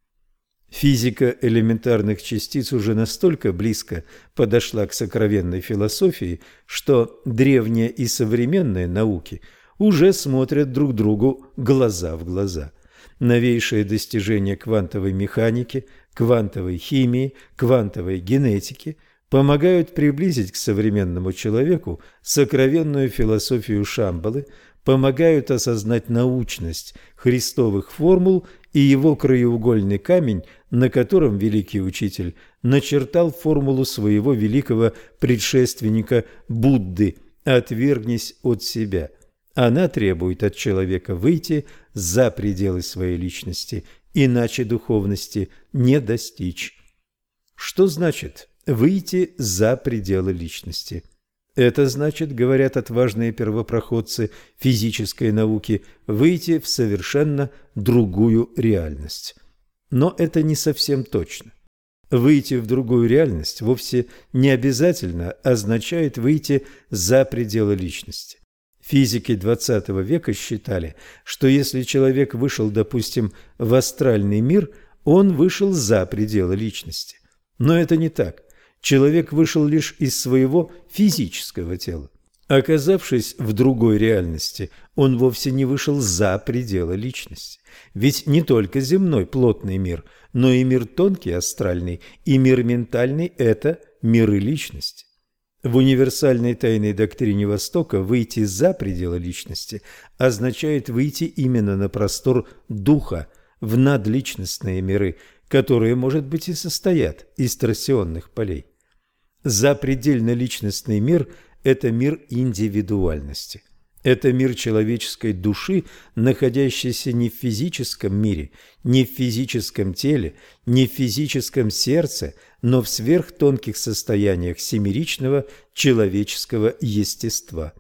Физика элементарных частиц уже настолько близко подошла к сокровенной философии, что древние и современные науки уже смотрят друг другу глаза в глаза. Новейшие достижения квантовой механики, квантовой химии, квантовой генетики помогают приблизить к современному человеку сокровенную философию Шамбалы, помогают осознать научность христовых формул и его краеугольный камень, на котором великий учитель начертал формулу своего великого предшественника Будды «отвергнись от себя». Она требует от человека выйти за пределы своей личности, иначе духовности не достичь. Что значит выйти за пределы личности? Это значит, говорят отважные первопроходцы физической науки, выйти в совершенно другую реальность. Но это не совсем точно. Выйти в другую реальность вовсе не обязательно означает выйти за пределы личности. Физики XX века считали, что если человек вышел, допустим, в астральный мир, он вышел за пределы личности. Но это не так. Человек вышел лишь из своего физического тела. Оказавшись в другой реальности, он вовсе не вышел за пределы личности. Ведь не только земной плотный мир, но и мир тонкий, астральный, и мир ментальный – это миры личности. В универсальной тайной доктрине Востока выйти за пределы личности означает выйти именно на простор духа, в надличностные миры, которые, может быть, и состоят из торсионных полей. Запредельно-личностный мир – это мир индивидуальности. Это мир человеческой души, находящийся не в физическом мире, не в физическом теле, не в физическом сердце, но в сверхтонких состояниях семеричного человеческого естества.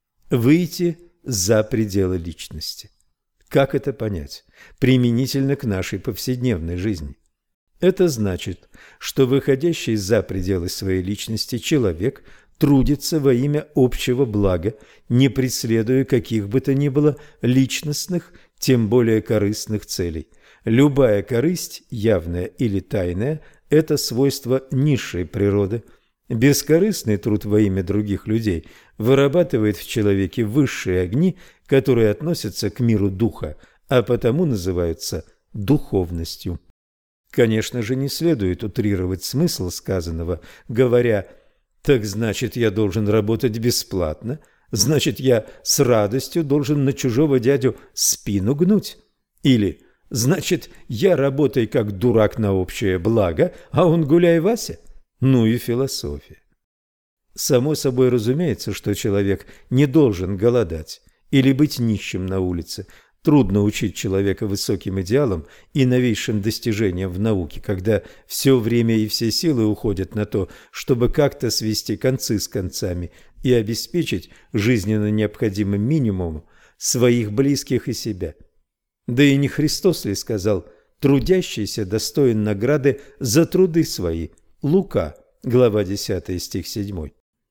Выйти за пределы личности. Как это понять? Применительно к нашей повседневной жизни. Это значит, что выходящий за пределы своей личности человек трудится во имя общего блага, не преследуя каких бы то ни было личностных, тем более корыстных целей. Любая корысть, явная или тайная, это свойство низшей природы. Бескорыстный труд во имя других людей вырабатывает в человеке высшие огни, которые относятся к миру духа, а потому называются духовностью. Конечно же, не следует утрировать смысл сказанного, говоря: «Так значит, я должен работать бесплатно, значит, я с радостью должен на чужого дядю спину гнуть». Или «Значит, я работаю как дурак на общее благо, а он гуляй, Вася». Ну и философия. Само собой разумеется, что человек не должен голодать или быть нищим на улице. Трудно учить человека высоким идеалам и новейшим достижениям в науке, когда все время и все силы уходят на то, чтобы как-то свести концы с концами и обеспечить жизненно необходимым минимумом своих близких и себя. Да и не Христос ли сказал: «Трудящийся достоин награды за труды свои». Лука, глава 10, стих 7.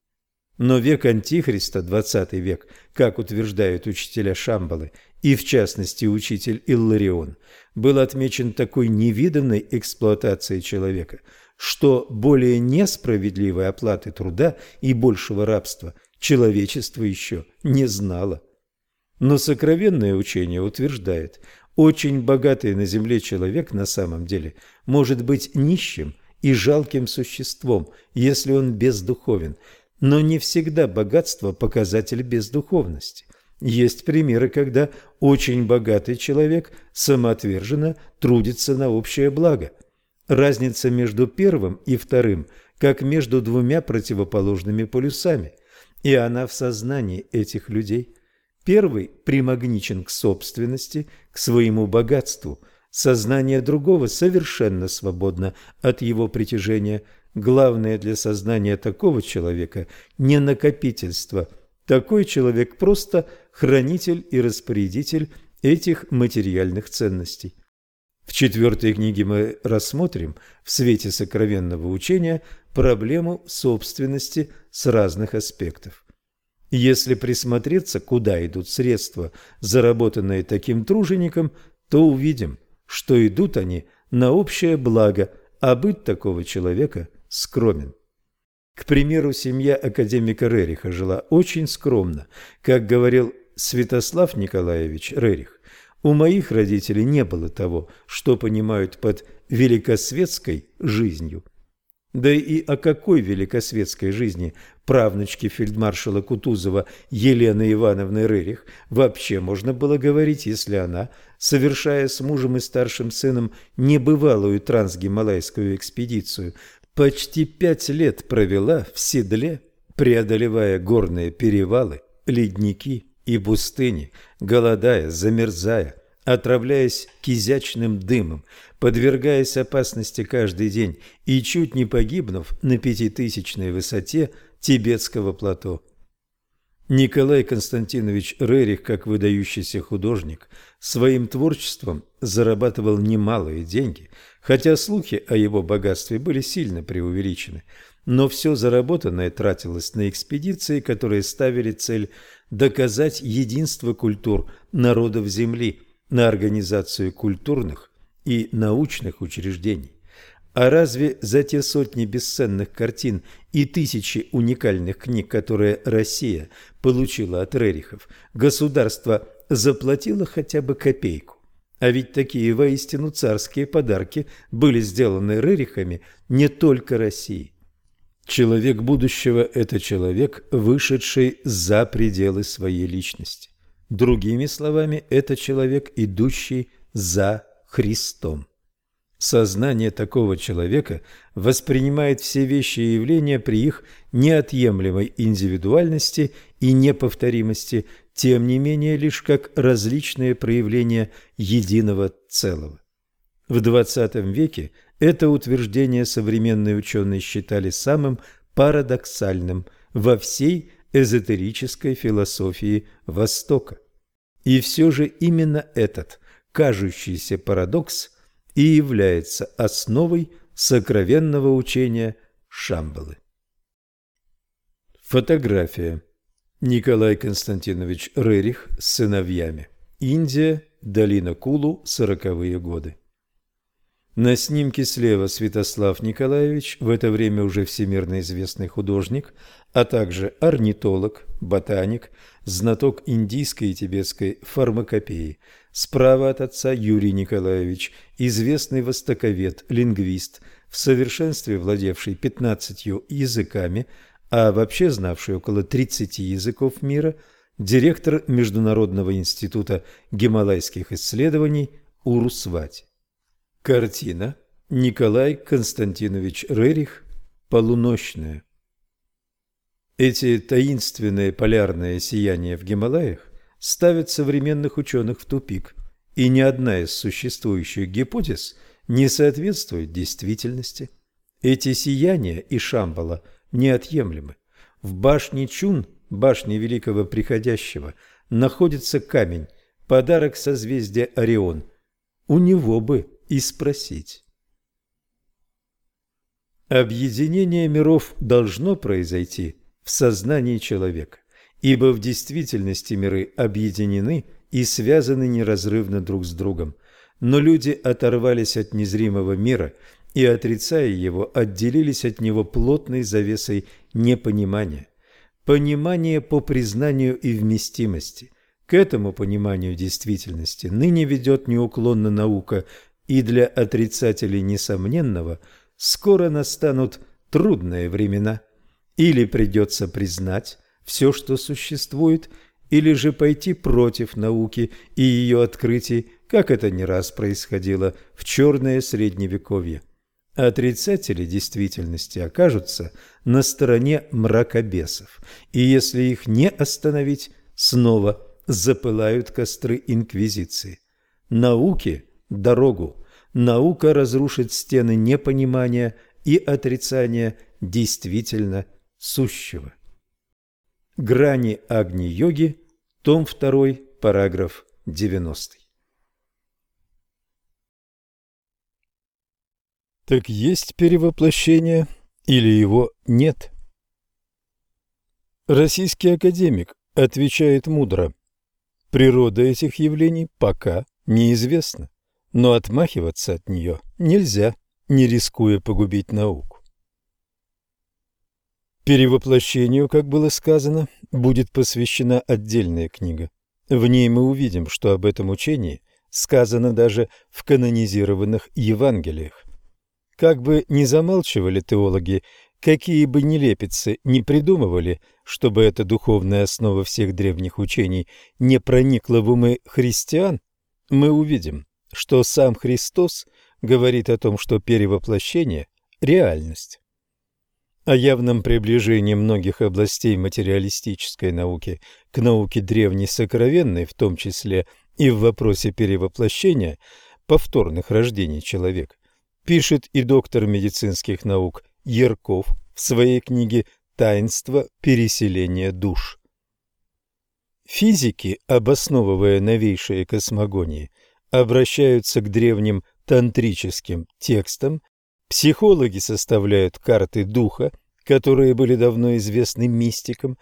Но век Антихриста, 20 век, как утверждают учителя Шамбалы, и в частности учитель Илларион, был отмечен такой невиданной эксплуатацией человека, что более несправедливой оплаты труда и большего рабства человечество еще не знало. Но сокровенное учение утверждает: очень богатый на земле человек на самом деле может быть нищим и жалким существом, если он бездуховен. Но не всегда богатство – показатель бездуховности. Есть примеры, когда очень богатый человек самоотверженно трудится на общее благо. Разница между первым и вторым, как между двумя противоположными полюсами, и она в сознании этих людей. Первый примагничен к собственности, к своему богатству. Сознание другого совершенно свободно от его притяжения. Главное для сознания такого человека – не накопительство. Такой человек просто хранитель и распорядитель этих материальных ценностей. В 4 книге мы рассмотрим в свете сокровенного учения проблему собственности с разных аспектов. Если присмотреться, куда идут средства, заработанные таким тружеником, то увидим, что идут они на общее благо, а быт такого человека скромен. К примеру, семья академика Рериха жила очень скромно. Как говорил Святослав Николаевич Рерих: у моих родителей не было того, что понимают под великосветской жизнью. Да и о какой великосветской жизни правнучки фельдмаршала Кутузова Елены Ивановны Рерих вообще можно было говорить, если она, совершая с мужем и старшим сыном небывалую трансгималайскую экспедицию, почти 5 лет провела в седле, преодолевая горные перевалы, ледники и пустыни, голодая, замерзая, отравляясь кизячным дымом, подвергаясь опасности каждый день и чуть не погибнув на 5000-й высоте Тибетского плато. Николай Константинович Рерих, как выдающийся художник, своим творчеством зарабатывал немалые деньги, хотя слухи о его богатстве были сильно преувеличены. Но все заработанное тратилось на экспедиции, которые ставили цель доказать единство культур народов Земли на организацию культурных и научных учреждений. А разве за те сотни бесценных картин и тысячи уникальных книг, которые Россия получила от Рерихов, государство заплатило хотя бы копейку? А ведь такие воистину царские подарки были сделаны Рерихами не только России. Человек будущего – это человек, вышедший за пределы своей личности. Другими словами, это человек, идущий за Христом. Сознание такого человека воспринимает все вещи и явления при их неотъемлемой индивидуальности и неповторимости, тем не менее лишь как различные проявления единого целого. В XX веке это утверждение современные ученые считали самым парадоксальным во всей эзотерической философии Востока. И все же именно этот кажущийся парадокс и является основой сокровенного учения Шамбалы. Фотография. Николай Константинович Рерих с сыновьями. Индия, долина Кулу, 40-е годы. На снимке слева Святослав Николаевич, в это время уже всемирно известный художник, а также орнитолог, ботаник, знаток индийской и тибетской фармакопеи. Справа от отца Юрий Николаевич, известный востоковед, лингвист, в совершенстве владевший 15 языками, а вообще знавший около 30 языков мира, директор Международного института гималайских исследований Урусвати. Картина Николай Константинович Рерих «Полуночная». Эти таинственные полярные сияния в Гималаях ставят современных ученых в тупик, и ни одна из существующих гипотез не соответствует действительности. Эти сияния и Шамбала неотъемлемы. В башне Чун, башне Великого Приходящего, находится камень, подарок созвездия Орион. У него бы и спросить. Объединение миров должно произойти в сознании человека, ибо в действительности миры объединены и связаны неразрывно друг с другом, но люди оторвались от незримого мира и, отрицая его, отделились от него плотной завесой непонимания. Понимание по признанию и вместимости. К этому пониманию действительности ныне ведет неуклонно наука, и для отрицателей несомненного скоро настанут трудные времена. Или придется признать все, что существует, или же пойти против науки и ее открытий, как это не раз происходило в черное средневековье. Отрицатели действительности окажутся на стороне мракобесов, и если их не остановить, снова запылают костры инквизиции. Науке дорогу. Наука разрушит стены непонимания и отрицания действительно сущего. Грани Агни-йоги, том 2, параграф 90. Так есть перевоплощение или его нет? Российский академик отвечает мудро: природа этих явлений пока неизвестна, но отмахиваться от нее нельзя, не рискуя погубить науку. Перевоплощению, как было сказано, будет посвящена отдельная книга. В ней мы увидим, что об этом учении сказано даже в канонизированных Евангелиях. Как бы ни замалчивали теологи, какие бы нелепицы ни придумывали, чтобы эта духовная основа всех древних учений не проникла в умы христиан, мы увидим, что сам Христос говорит о том, что перевоплощение – реальность. О явном приближении многих областей материалистической науки к науке древней сокровенной, в том числе и в вопросе перевоплощения, повторных рождений человека, пишет и доктор медицинских наук Ярков в своей книге «Таинство переселения душ». Физики, обосновывая новейшие космогонии, обращаются к древним тантрическим текстам, психологи составляют карты духа, которые были давно известны мистикам,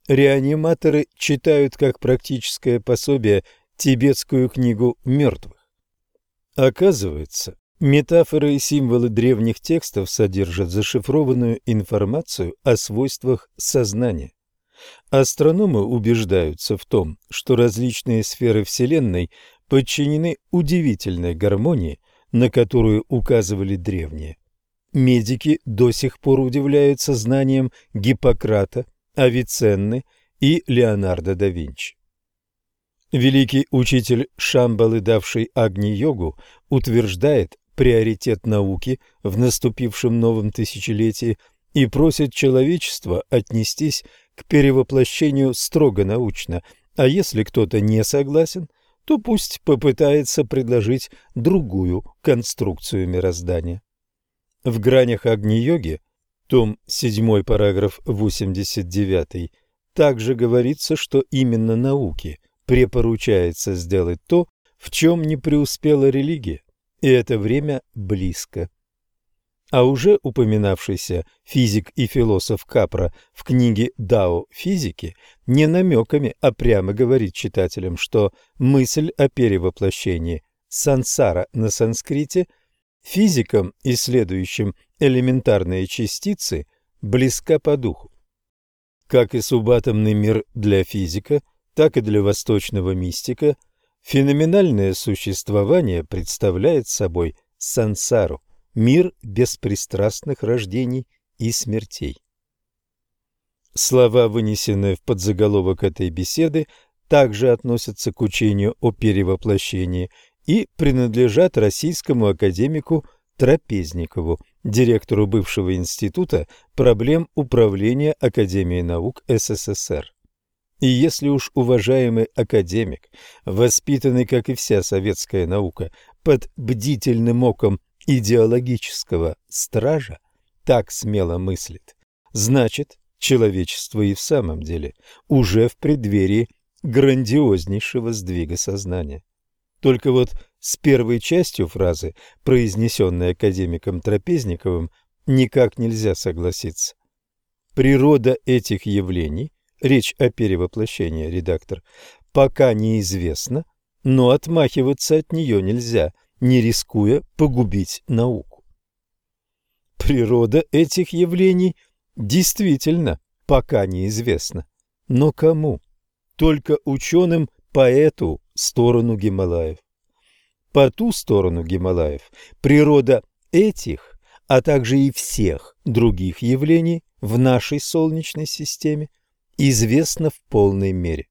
реаниматоры читают как практическое пособие тибетскую книгу мертвых. Оказывается, метафоры и символы древних текстов содержат зашифрованную информацию о свойствах сознания. Астрономы убеждаются в том, что различные сферы Вселенной подчинены удивительной гармонии, на которую указывали древние. Медики до сих пор удивляются знаниям Гиппократа, Авиценны и Леонардо да Винчи. Великий учитель Шамбалы, давший Агни-йогу, утверждает приоритет науки в наступившем новом тысячелетии и просит человечество отнестись к перевоплощению строго научно, а если кто-то не согласен, то пусть попытается предложить другую конструкцию мироздания. В гранях Агни-йоги, том 7, параграф 89, также говорится, что именно науке препоручается сделать то, в чем не преуспела религия, и это время близко. А уже упоминавшийся физик и философ Капра в книге «Дао физики» не намеками, а прямо говорит читателям, что мысль о перевоплощении сансара на санскрите физикам, исследующим элементарные частицы, близка по духу. Как и субатомный мир для физика, так и для восточного мистика, феноменальное существование представляет собой сансару, мир беспристрастных рождений и смертей. Слова, вынесенные в подзаголовок этой беседы, также относятся к учению о перевоплощении и принадлежат российскому академику Трапезникову, директору бывшего Института проблем управления Академией наук СССР. И если уж уважаемый академик, воспитанный, как и вся советская наука, под бдительным оком идеологического стража, так смело мыслит, значит, человечество и в самом деле уже в преддверии грандиознейшего сдвига сознания. Только вот с первой частью фразы, произнесенной академиком Трапезниковым, никак нельзя согласиться. Природа этих явлений, речь о перевоплощении, редактор, пока неизвестна, но отмахиваться от нее нельзя, не рискуя погубить науку. Природа этих явлений действительно пока неизвестна, но кому? Только ученым по эту сторону Гималаев. По ту сторону Гималаев природа этих, а также и всех других явлений в нашей Солнечной системе известна в полной мере.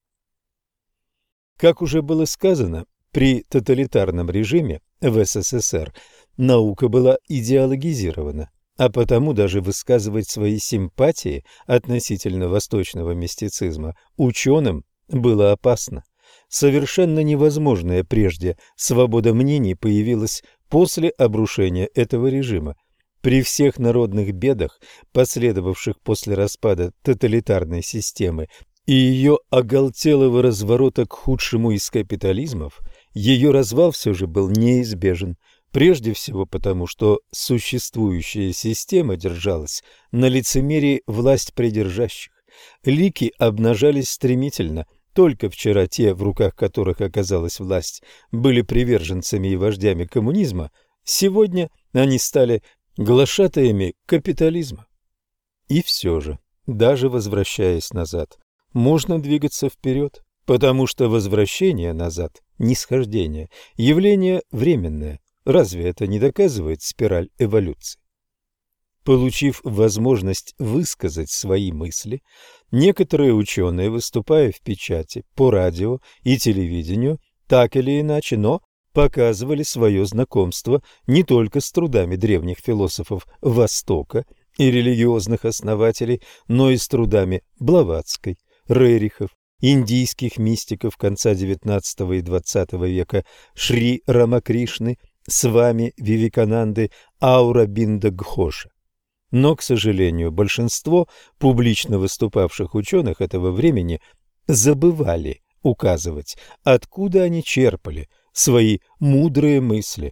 Как уже было сказано, при тоталитарном режиме в СССР наука была идеологизирована, а потому даже высказывать свои симпатии относительно восточного мистицизма ученым было опасно. Совершенно невозможная прежде свобода мнений появилась после обрушения этого режима. При всех народных бедах, последовавших после распада тоталитарной системы и ее оголтелого разворота к худшему из капитализмов, ее развал все же был неизбежен, прежде всего потому, что существующая система держалась на лицемерии власть придержащих. Лики обнажались стремительно. Только вчера те, в руках которых оказалась власть, были приверженцами и вождями коммунизма, сегодня они стали глашатаями капитализма. И все же, даже возвращаясь назад, можно двигаться вперед, потому что возвращение назад, нисхождение, явление временное. Разве это не доказывает спираль эволюции? Получив возможность высказать свои мысли, некоторые ученые, выступая в печати, по радио и телевидению, так или иначе, но показывали свое знакомство не только с трудами древних философов Востока и религиозных основателей, но и с трудами Блаватской, Рерихов, индийских мистиков конца XIX и XX века Шри Рамакришны, Свами Вивекананды, Аурабинда Гхоша. Но, к сожалению, большинство публично выступавших ученых этого времени забывали указывать, откуда они черпали свои мудрые мысли.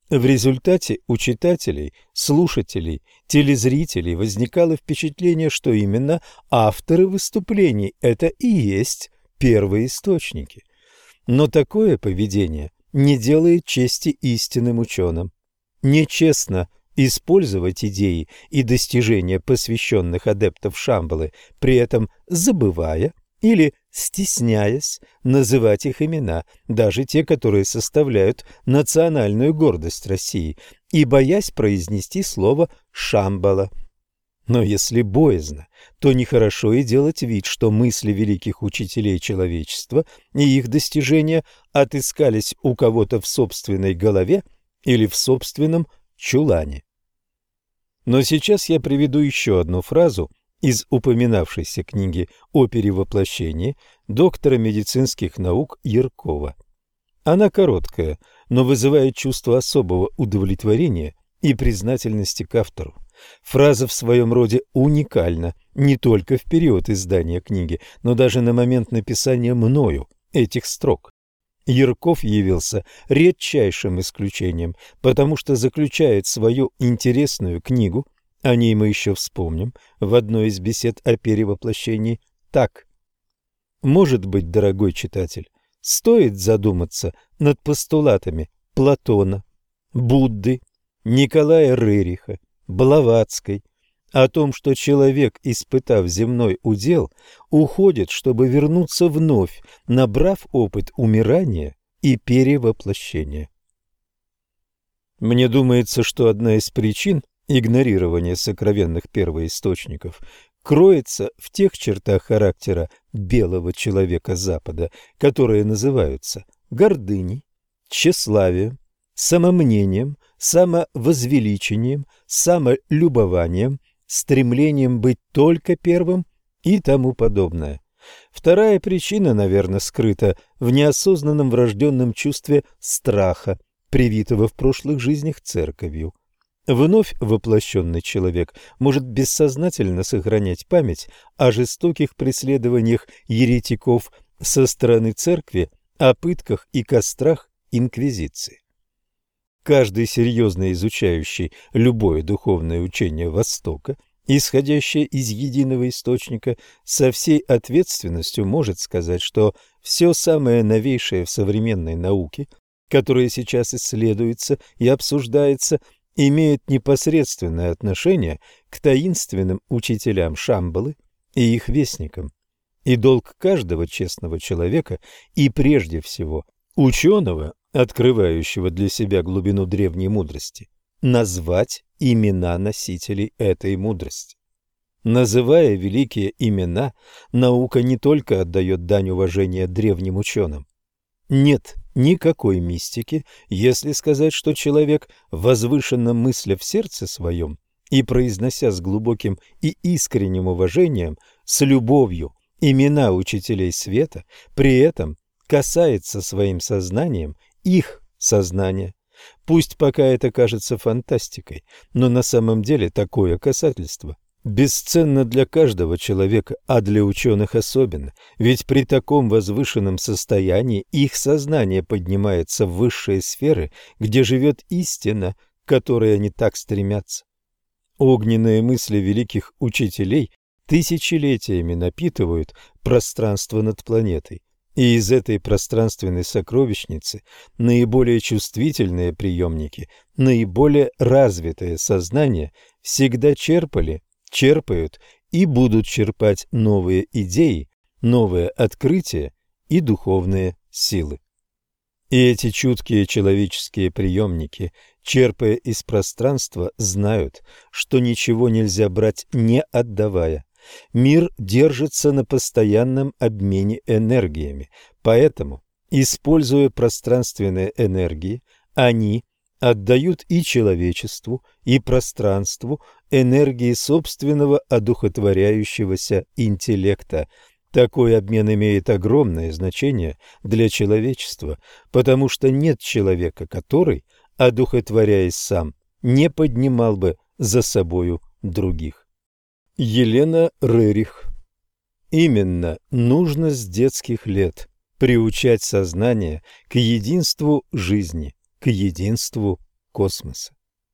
В результате у читателей, слушателей, телезрителей возникало впечатление, что именно авторы выступлений – это и есть первоисточники. Но такое поведение не делает чести истинным ученым. Нечестно использовать идеи и достижения посвященных адептов Шамбалы, при этом забывая или стесняясь называть их имена, даже те, которые составляют национальную гордость России, и боясь произнести слово «Шамбала». Но если боязно, то нехорошо и делать вид, что мысли великих учителей человечества и их достижения отыскались у кого-то в собственной голове или в собственном чулане. Но сейчас я приведу еще одну фразу из упоминавшейся книги о перевоплощении доктора медицинских наук Яркова. Она короткая, но вызывает чувство особого удовлетворения и признательности к автору. Фраза в своем роде уникальна не только в период издания книги, но даже на момент написания мною этих строк. Ярков явился редчайшим исключением, потому что заключает свою интересную книгу, о ней мы еще вспомним, в одной из бесед о перевоплощении так. Может быть, дорогой читатель, стоит задуматься над постулатами Платона, Будды, Николая Рериха, Блаватской, о том, что человек, испытав земной удел, уходит, чтобы вернуться вновь, набрав опыт умирания и перевоплощения. Мне думается, что одна из причин игнорирования сокровенных первоисточников кроется в тех чертах характера белого человека Запада, которые называются гордыней, тщеславием, самомнением, самовозвеличением, самолюбованием, стремлением быть только первым и тому подобное. Вторая причина, наверное, скрыта в неосознанном врожденном чувстве страха, привитого в прошлых жизнях церковью. Вновь воплощенный человек может бессознательно сохранять память о жестоких преследованиях еретиков со стороны церкви, о пытках и кострах инквизиции. Каждый серьезно изучающий любое духовное учение Востока, исходящее из единого источника, со всей ответственностью может сказать, что все самое новейшее в современной науке, которое сейчас исследуется и обсуждается, имеет непосредственное отношение к таинственным учителям Шамбалы и их вестникам. И долг каждого честного человека, и прежде всего ученого, открывающего для себя глубину древней мудрости, назвать имена носителей этой мудрости. Называя великие имена, наука не только отдает дань уважения древним ученым. Нет никакой мистики, если сказать, что человек, возвышенно мысля в сердце своем и произнося с глубоким и искренним уважением, с любовью имена учителей света, при этом касается своим сознанием их сознания. Пусть пока это кажется фантастикой, но на самом деле такое касательство бесценно для каждого человека, а для ученых особенно, ведь при таком возвышенном состоянии их сознание поднимается в высшие сферы, где живет истина, к которой они так стремятся. Огненные мысли великих учителей тысячелетиями напитывают пространство над планетой, и из этой пространственной сокровищницы наиболее чувствительные приемники, наиболее развитое сознание всегда черпают и будут черпать новые идеи, новые открытия и духовные силы. И эти чуткие человеческие приемники, черпая из пространства, знают, что ничего нельзя брать, не отдавая. Мир держится на постоянном обмене энергиями, поэтому, используя пространственные энергии, они отдают и человечеству, и пространству энергии собственного одухотворяющегося интеллекта. Такой обмен имеет огромное значение для человечества, потому что нет человека, который, одухотворяясь сам, не поднимал бы за собою других. Елена Рерих. Именно нужно с детских лет приучать сознание к единству жизни, к единству космоса.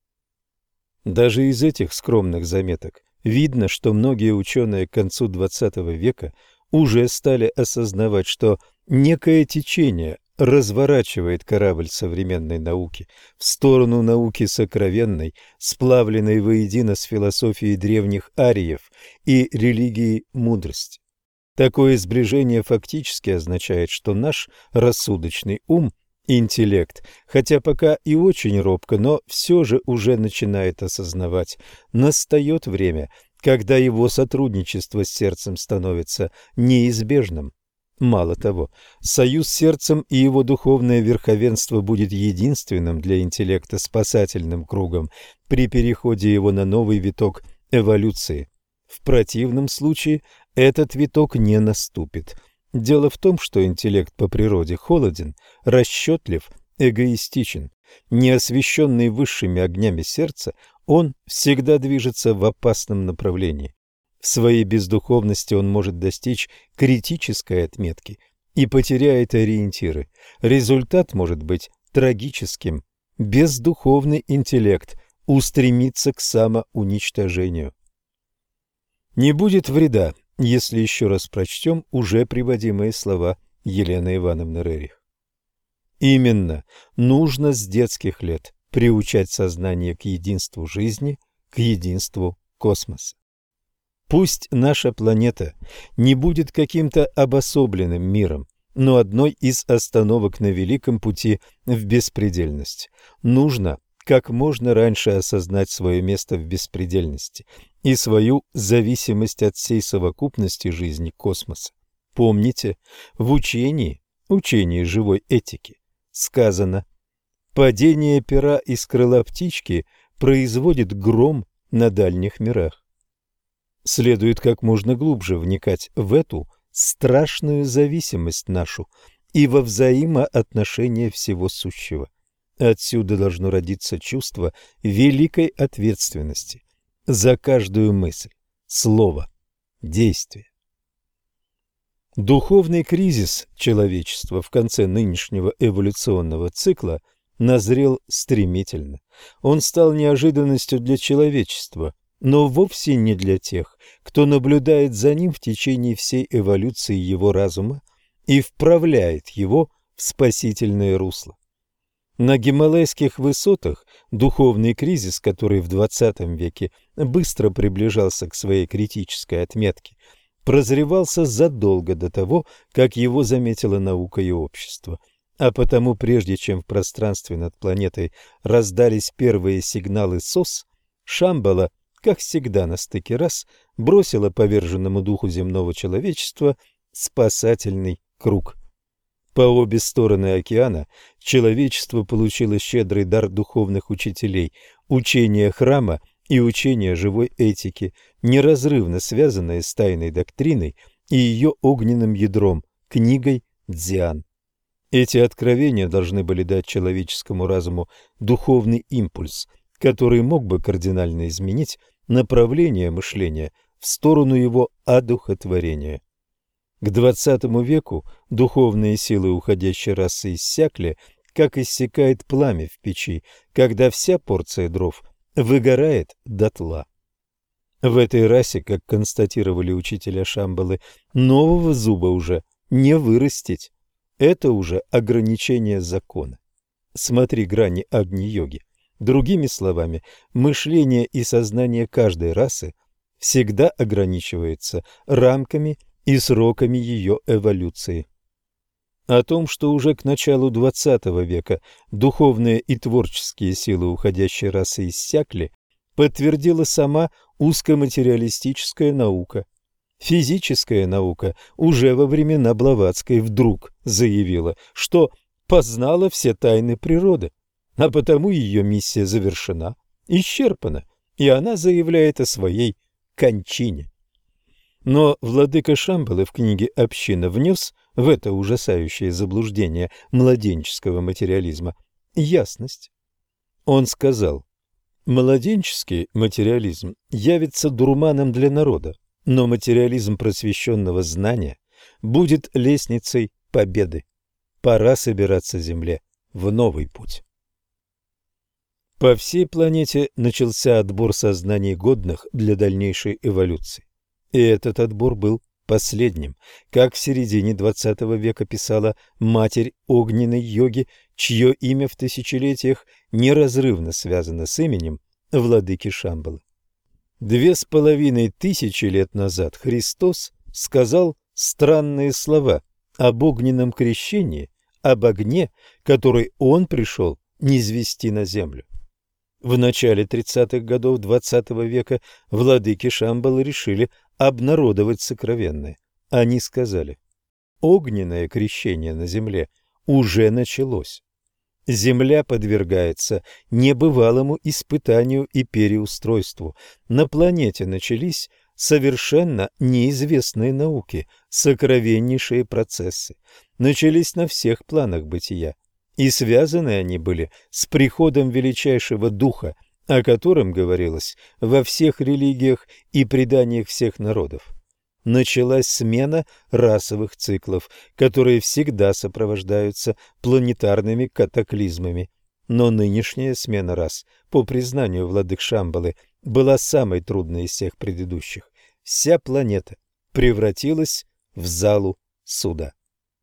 Даже из этих скромных заметок видно, что многие ученые к концу XX века уже стали осознавать, что некое течение разворачивает корабль современной науки в сторону науки сокровенной, сплавленной воедино с философией древних ариев и религией мудрости. Такое сближение фактически означает, что наш рассудочный ум, интеллект, хотя пока и очень робко, но все же уже начинает осознавать, настает время, когда его сотрудничество с сердцем становится неизбежным. Мало того, союз с сердцем и его духовное верховенство будет единственным для интеллекта спасательным кругом при переходе его на новый виток эволюции. В противном случае этот виток не наступит. Дело в том, что интеллект по природе холоден, расчетлив, эгоистичен. Не освещенный высшими огнями сердца, он всегда движется в опасном направлении. В своей бездуховности он может достичь критической отметки и потеряет ориентиры. Результат может быть трагическим. Бездуховный интеллект устремится к самоуничтожению. Не будет вреда, если еще раз прочтем уже приводимые слова Елены Ивановны Рерих. Именно нужно с детских лет приучать сознание к единству жизни, к единству космоса. Пусть наша планета не будет каким-то обособленным миром, но одной из остановок на великом пути в беспредельность. Нужно как можно раньше осознать свое место в беспредельности и свою зависимость от всей совокупности жизни космоса. Помните, в учении живой этики, сказано: «Падение пера из крыла птички производит гром на дальних мирах». Следует как можно глубже вникать в эту страшную зависимость нашу и во взаимоотношения всего сущего. Отсюда должно родиться чувство великой ответственности за каждую мысль, слово, действие. Духовный кризис человечества в конце нынешнего эволюционного цикла назрел стремительно. Он стал неожиданностью для человечества, но вовсе не для тех, кто наблюдает за ним в течение всей эволюции его разума и вправляет его в спасительное русло. На гималайских высотах духовный кризис, который в XX веке быстро приближался к своей критической отметке, прозревался задолго до того, как его заметила наука и общество. А потому, прежде чем в пространстве над планетой раздались первые сигналы СОС, Шамбала, как всегда на стыке раз, бросила поверженному духу земного человечества спасательный круг. По обе стороны океана человечество получило щедрый дар духовных учителей, учения храма и учения живой этики, неразрывно связанные с тайной доктриной и ее огненным ядром, книгой Дзян. Эти откровения должны были дать человеческому разуму духовный импульс, который мог бы кардинально изменить направление мышления в сторону его одухотворения. К XX веку духовные силы уходящей расы иссякли, как иссякает пламя в печи, когда вся порция дров выгорает дотла. В этой расе, как констатировали учителя Шамбалы, нового зуба уже не вырастить. Это уже ограничение закона. Смотри грани Агни-йоги. Другими словами, мышление и сознание каждой расы всегда ограничивается рамками и сроками ее эволюции. О том, что уже к началу XX века духовные и творческие силы уходящей расы иссякли, подтвердила сама узкоматериалистическая наука. Физическая наука уже во времена Блаватской вдруг заявила, что познала все тайны природы, а потому ее миссия завершена, исчерпана, и она заявляет о своей кончине. Но владыка Шамбалы в книге «Община» внес в это ужасающее заблуждение младенческого материализма ясность. Он сказал: «Младенческий материализм явится дурманом для народа, но материализм просвещенного знания будет лестницей победы. Пора собираться земле в новый путь». По всей планете начался отбор сознаний, годных для дальнейшей эволюции. И этот отбор был последним, как в середине XX века писала матерь огненной йоги, чье имя в тысячелетиях неразрывно связано с именем владыки Шамбалы. 2500 лет назад Христос сказал странные слова об огненном крещении, об огне, который Он пришел низвести на землю. В начале 30-х годов XX века владыки Шамбалы решили обнародовать сокровенное. Они сказали: огненное крещение на земле уже началось. Земля подвергается небывалому испытанию и переустройству. На планете начались совершенно неизвестные науке, сокровеннейшие процессы. Начались на всех планах бытия. И связаны они были с приходом величайшего духа, о котором говорилось во всех религиях и преданиях всех народов. Началась смена расовых циклов, которые всегда сопровождаются планетарными катаклизмами. Но нынешняя смена рас, по признанию владык Шамбалы, была самой трудной из всех предыдущих. Вся планета превратилась в залу суда.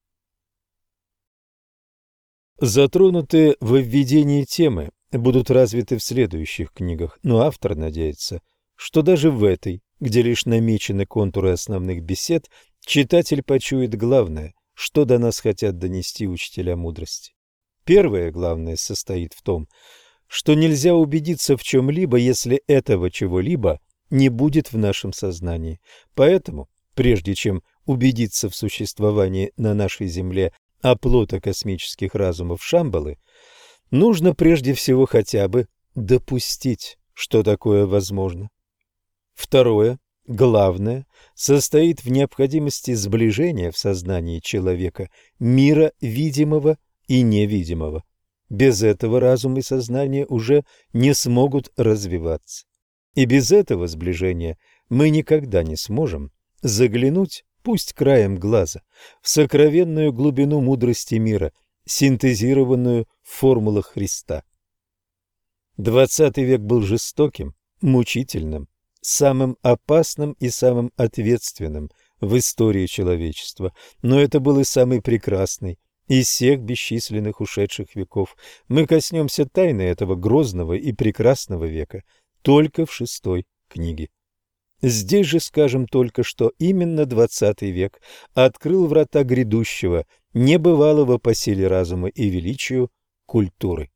Затронутые во введении темы будут развиты в следующих книгах, но автор надеется, что даже в этой, где лишь намечены контуры основных бесед, читатель почует главное, что до нас хотят донести учителя мудрости. Первое главное состоит в том, что нельзя убедиться в чем-либо, если этого чего-либо не будет в нашем сознании. Поэтому, прежде чем убедиться в существовании на нашей Земле оплота космических разумов Шамбалы, нужно прежде всего хотя бы допустить, что такое возможно. Второе, главное, состоит в необходимости сближения в сознании человека мира видимого и невидимого. Без этого разум и сознание уже не смогут развиваться. И без этого сближения мы никогда не сможем заглянуть, пусть краем глаза, в сокровенную глубину мудрости мира, синтезированную в формулах Христа. 20 век был жестоким, мучительным, самым опасным и самым ответственным в истории человечества, но это был и самый прекрасный из всех бесчисленных ушедших веков. Мы коснемся тайны этого грозного и прекрасного века только в 6-й книге. Здесь же скажем только, что именно 20 век открыл врата грядущего, небывалого по силе разума и величию культуры.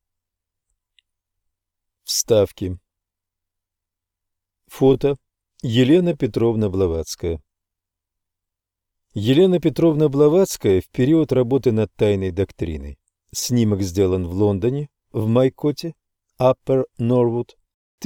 Вставки. Фото. Елена Петровна Блаватская. Елена Петровна Блаватская в период работы над тайной доктриной. Снимок сделан в Лондоне, в Майкоте, Upper Norwood, в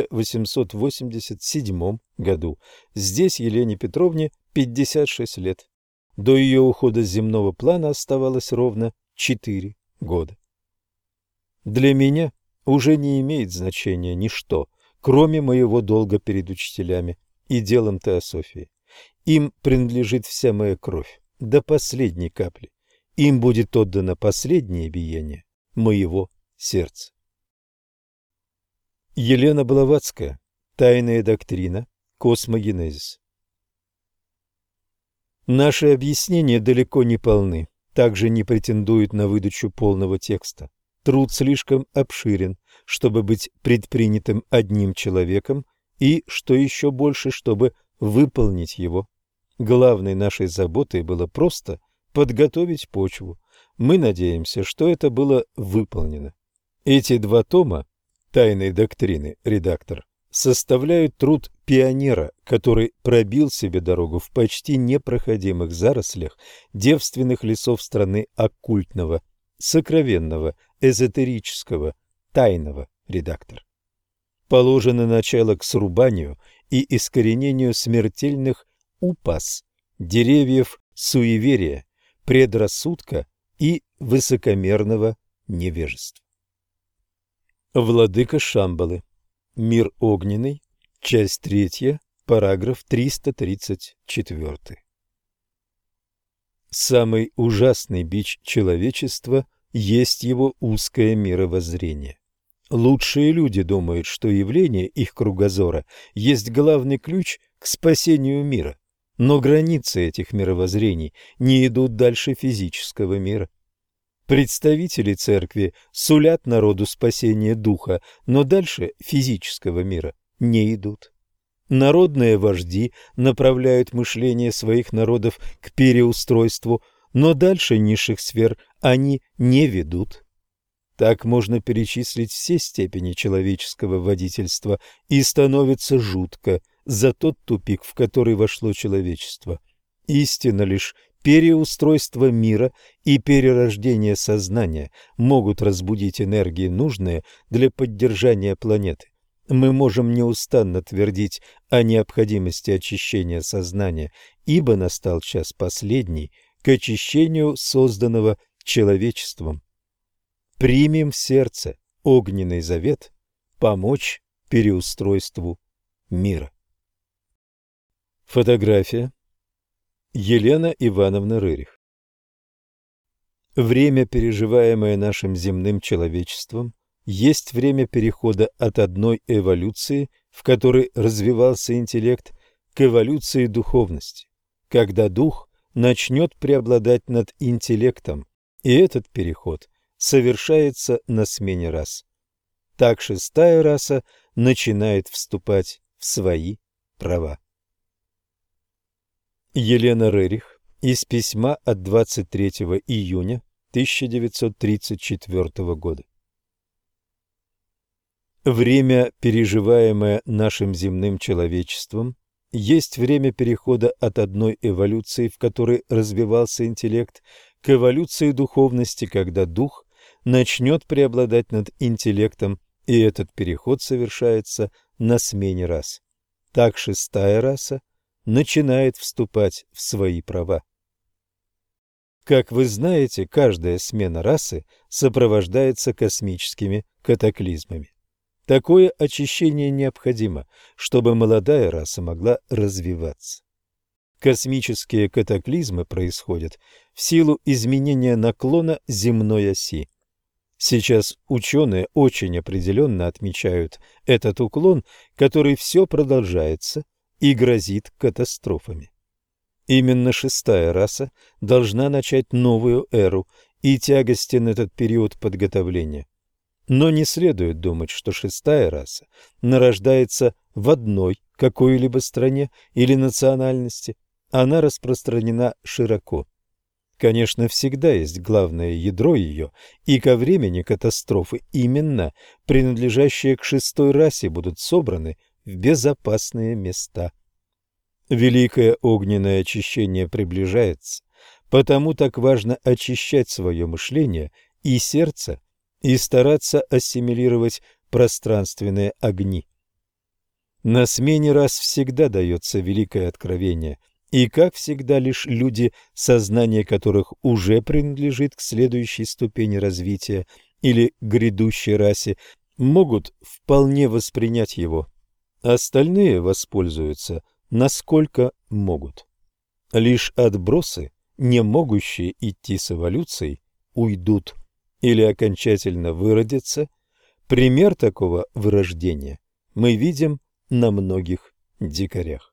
1887 году. Здесь Елене Петровне 56 лет. До ее ухода с земного плана оставалось ровно 4 года. Для меня уже не имеет значения ничто, кроме моего долга перед учителями и делом теософии. Им принадлежит вся моя кровь, до последней капли. Им будет отдано последнее биение моего сердца. Елена Блаватская. Тайная доктрина. Космогенезис. Наши объяснения далеко не полны, также не претендуют на выдачу полного текста. Труд слишком обширен, чтобы быть предпринятым одним человеком, и, что еще больше, чтобы выполнить его. Главной нашей заботой было просто подготовить почву. Мы надеемся, что это было выполнено. Эти 2 тома тайной доктрины, редактор, составляют труд пионера, который пробил себе дорогу в почти непроходимых зарослях девственных лесов страны оккультного, сокровенного, эзотерического, тайного, редактор. Положено начало к срубанию и искоренению смертельных упас, деревьев суеверия, предрассудка и высокомерного невежества. Владыка Шамбалы. Мир огненный. Часть 3. Параграф 334. Самый ужасный бич человечества есть его узкое мировоззрение. Лучшие люди думают, что явление их кругозора есть главный ключ к спасению мира, но границы этих мировоззрений не идут дальше физического мира. Представители церкви сулят народу спасение духа, но дальше физического мира не идут. Народные вожди направляют мышление своих народов к переустройству, но дальше низших сфер они не ведут. Так можно перечислить все степени человеческого водительства, и становится жутко за тот тупик, в который вошло человечество. Истинно лишь переустройство мира и перерождение сознания могут разбудить энергии, нужные для поддержания планеты. Мы можем неустанно твердить о необходимости очищения сознания, ибо настал час последний к очищению созданного человечеством. Примем в сердце огненный завет помочь переустройству мира. Фотография. Елена Ивановна Рерих. Время, переживаемое нашим земным человечеством, есть время перехода от одной эволюции, в которой развивался интеллект, к эволюции духовности, когда дух начнет преобладать над интеллектом, и этот переход совершается на смене рас. Так шестая раса начинает вступать в свои права. Елена Рерих из письма от 23 июня 1934 года. Время, переживаемое нашим земным человечеством, есть время перехода от одной эволюции, в которой развивался интеллект, к эволюции духовности, когда дух начнет преобладать над интеллектом, и этот переход совершается на смене рас. Так шестая раса начинает вступать в свои права. Как вы знаете, каждая смена расы сопровождается космическими катаклизмами. Такое очищение необходимо, чтобы молодая раса могла развиваться. Космические катаклизмы происходят в силу изменения наклона земной оси. Сейчас ученые очень определенно отмечают этот уклон, который все продолжается и грозит катастрофами. Именно шестая раса должна начать новую эру, и тягостен этот период подготовления. Но не следует думать, что шестая раса нарождается в одной какой-либо стране или национальности. Она распространена широко. Конечно, всегда есть главное ядро ее, и ко времени катастрофы именно принадлежащие к шестой расе будут собраны в безопасные места. Великое огненное очищение приближается, потому так важно очищать свое мышление и сердце и стараться ассимилировать пространственные огни. На смене рас всегда дается великое откровение, и, как всегда, лишь люди, сознание которых уже принадлежит к следующей ступени развития или грядущей расе, могут вполне воспринять его. Остальные воспользуются, насколько могут. Лишь отбросы, не могущие идти с эволюцией, уйдут или окончательно выродятся. Пример такого вырождения мы видим на многих дикарях.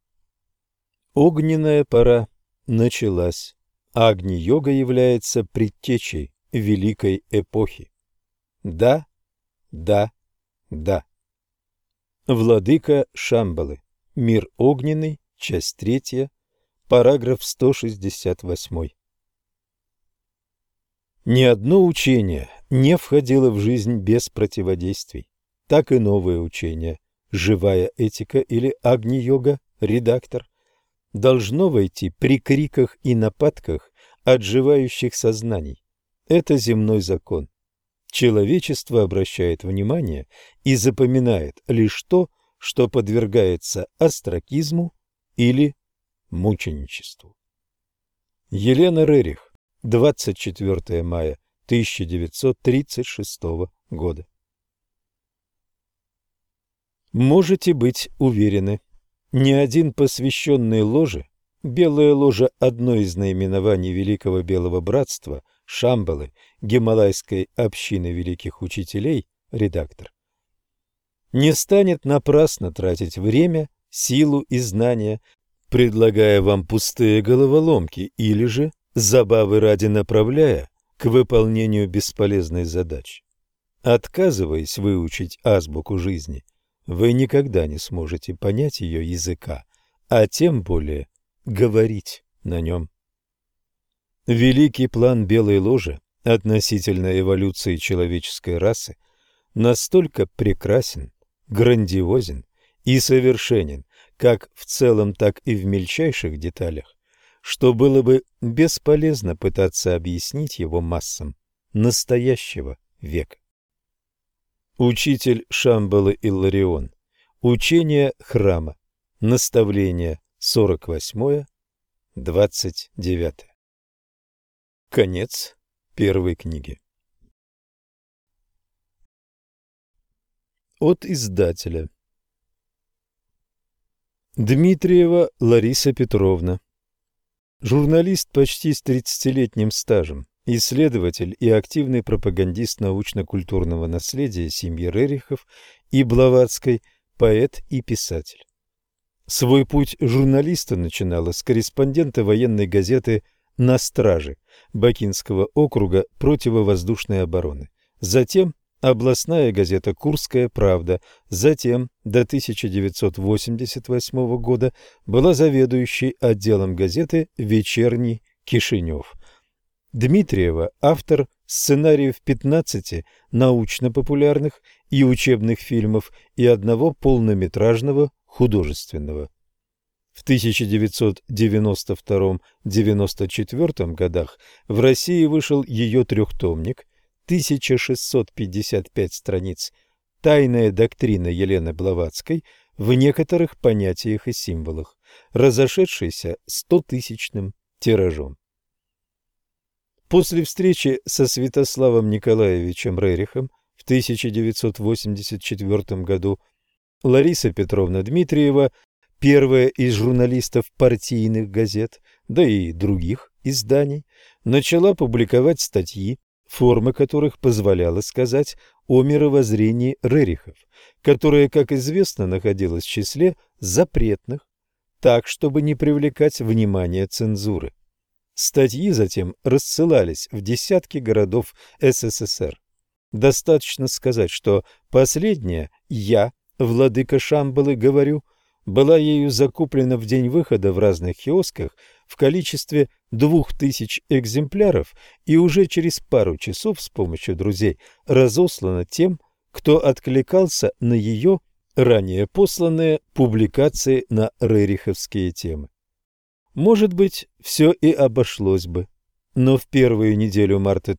Огненная пора началась. Агни-йога является предтечей великой эпохи. Да, да, да. Владыка Шамбалы. Мир огненный. Часть 3. Параграф 168. Ни одно учение не входило в жизнь без противодействий. Так и новое учение, живая этика или агни-йога, редактор, должно войти при криках и нападках отживающих сознаний. Это земной закон. Человечество обращает внимание и запоминает лишь то, что подвергается остракизму или мученичеству. Елена Рерих, 24 мая 1936 года. Можете быть уверены, ни один посвященный ложе, белая ложа – одно из наименований Великого Белого Братства, Шамбалы, Гималайской общины великих учителей, редактор, не станет напрасно тратить время, силу и знания, предлагая вам пустые головоломки или же, забавы ради направляя к выполнению бесполезной задачи. Отказываясь выучить азбуку жизни, вы никогда не сможете понять ее языка, а тем более говорить на нем. Великий план Белой Ложи относительно эволюции человеческой расы настолько прекрасен, грандиозен и совершенен, как в целом, так и в мельчайших деталях, что было бы бесполезно пытаться объяснить его массам настоящего века. Учитель Шамбалы Илларион. Учение храма. Наставление 48-29. Конец первой книги. От издателя. Дмитриева Лариса Петровна. Журналист почти с 30-летним стажем, исследователь и активный пропагандист научно-культурного наследия семьи Рерихов и Блаватской, поэт и писатель. Свой путь журналиста начинала с корреспондента военной газеты «На страже» Бакинского округа противовоздушной обороны. Затем областная газета «Курская правда», затем до 1988 года была заведующей отделом газеты «Вечерний Кишинев». Дмитриева – автор сценариев 15 научно-популярных и учебных фильмов и одного полнометражного художественного. В 1992-94 годах в России вышел ее трехтомник, 1655 страниц, «Тайная доктрина Елены Блаватской в некоторых понятиях и символах», разошедшийся 100-тысячным тиражом. После встречи со Святославом Николаевичем Рерихом в 1984 году Лариса Петровна Дмитриева, первая из журналистов партийных газет, да и других изданий, начала публиковать статьи, форма которых позволяла сказать о мировоззрении Рерихов, которое, как известно, находилось в числе запретных, так, чтобы не привлекать внимание цензуры. Статьи затем рассылались в десятки городов СССР. Достаточно сказать, что последняя «Я, владыка Шамбалы, говорю», была ею закуплена в день выхода в разных киосках в количестве 2000 экземпляров и уже через пару часов с помощью друзей разослана тем, кто откликался на ее ранее посланные публикации на рериховские темы. Может быть, все и обошлось бы, но в первую неделю марта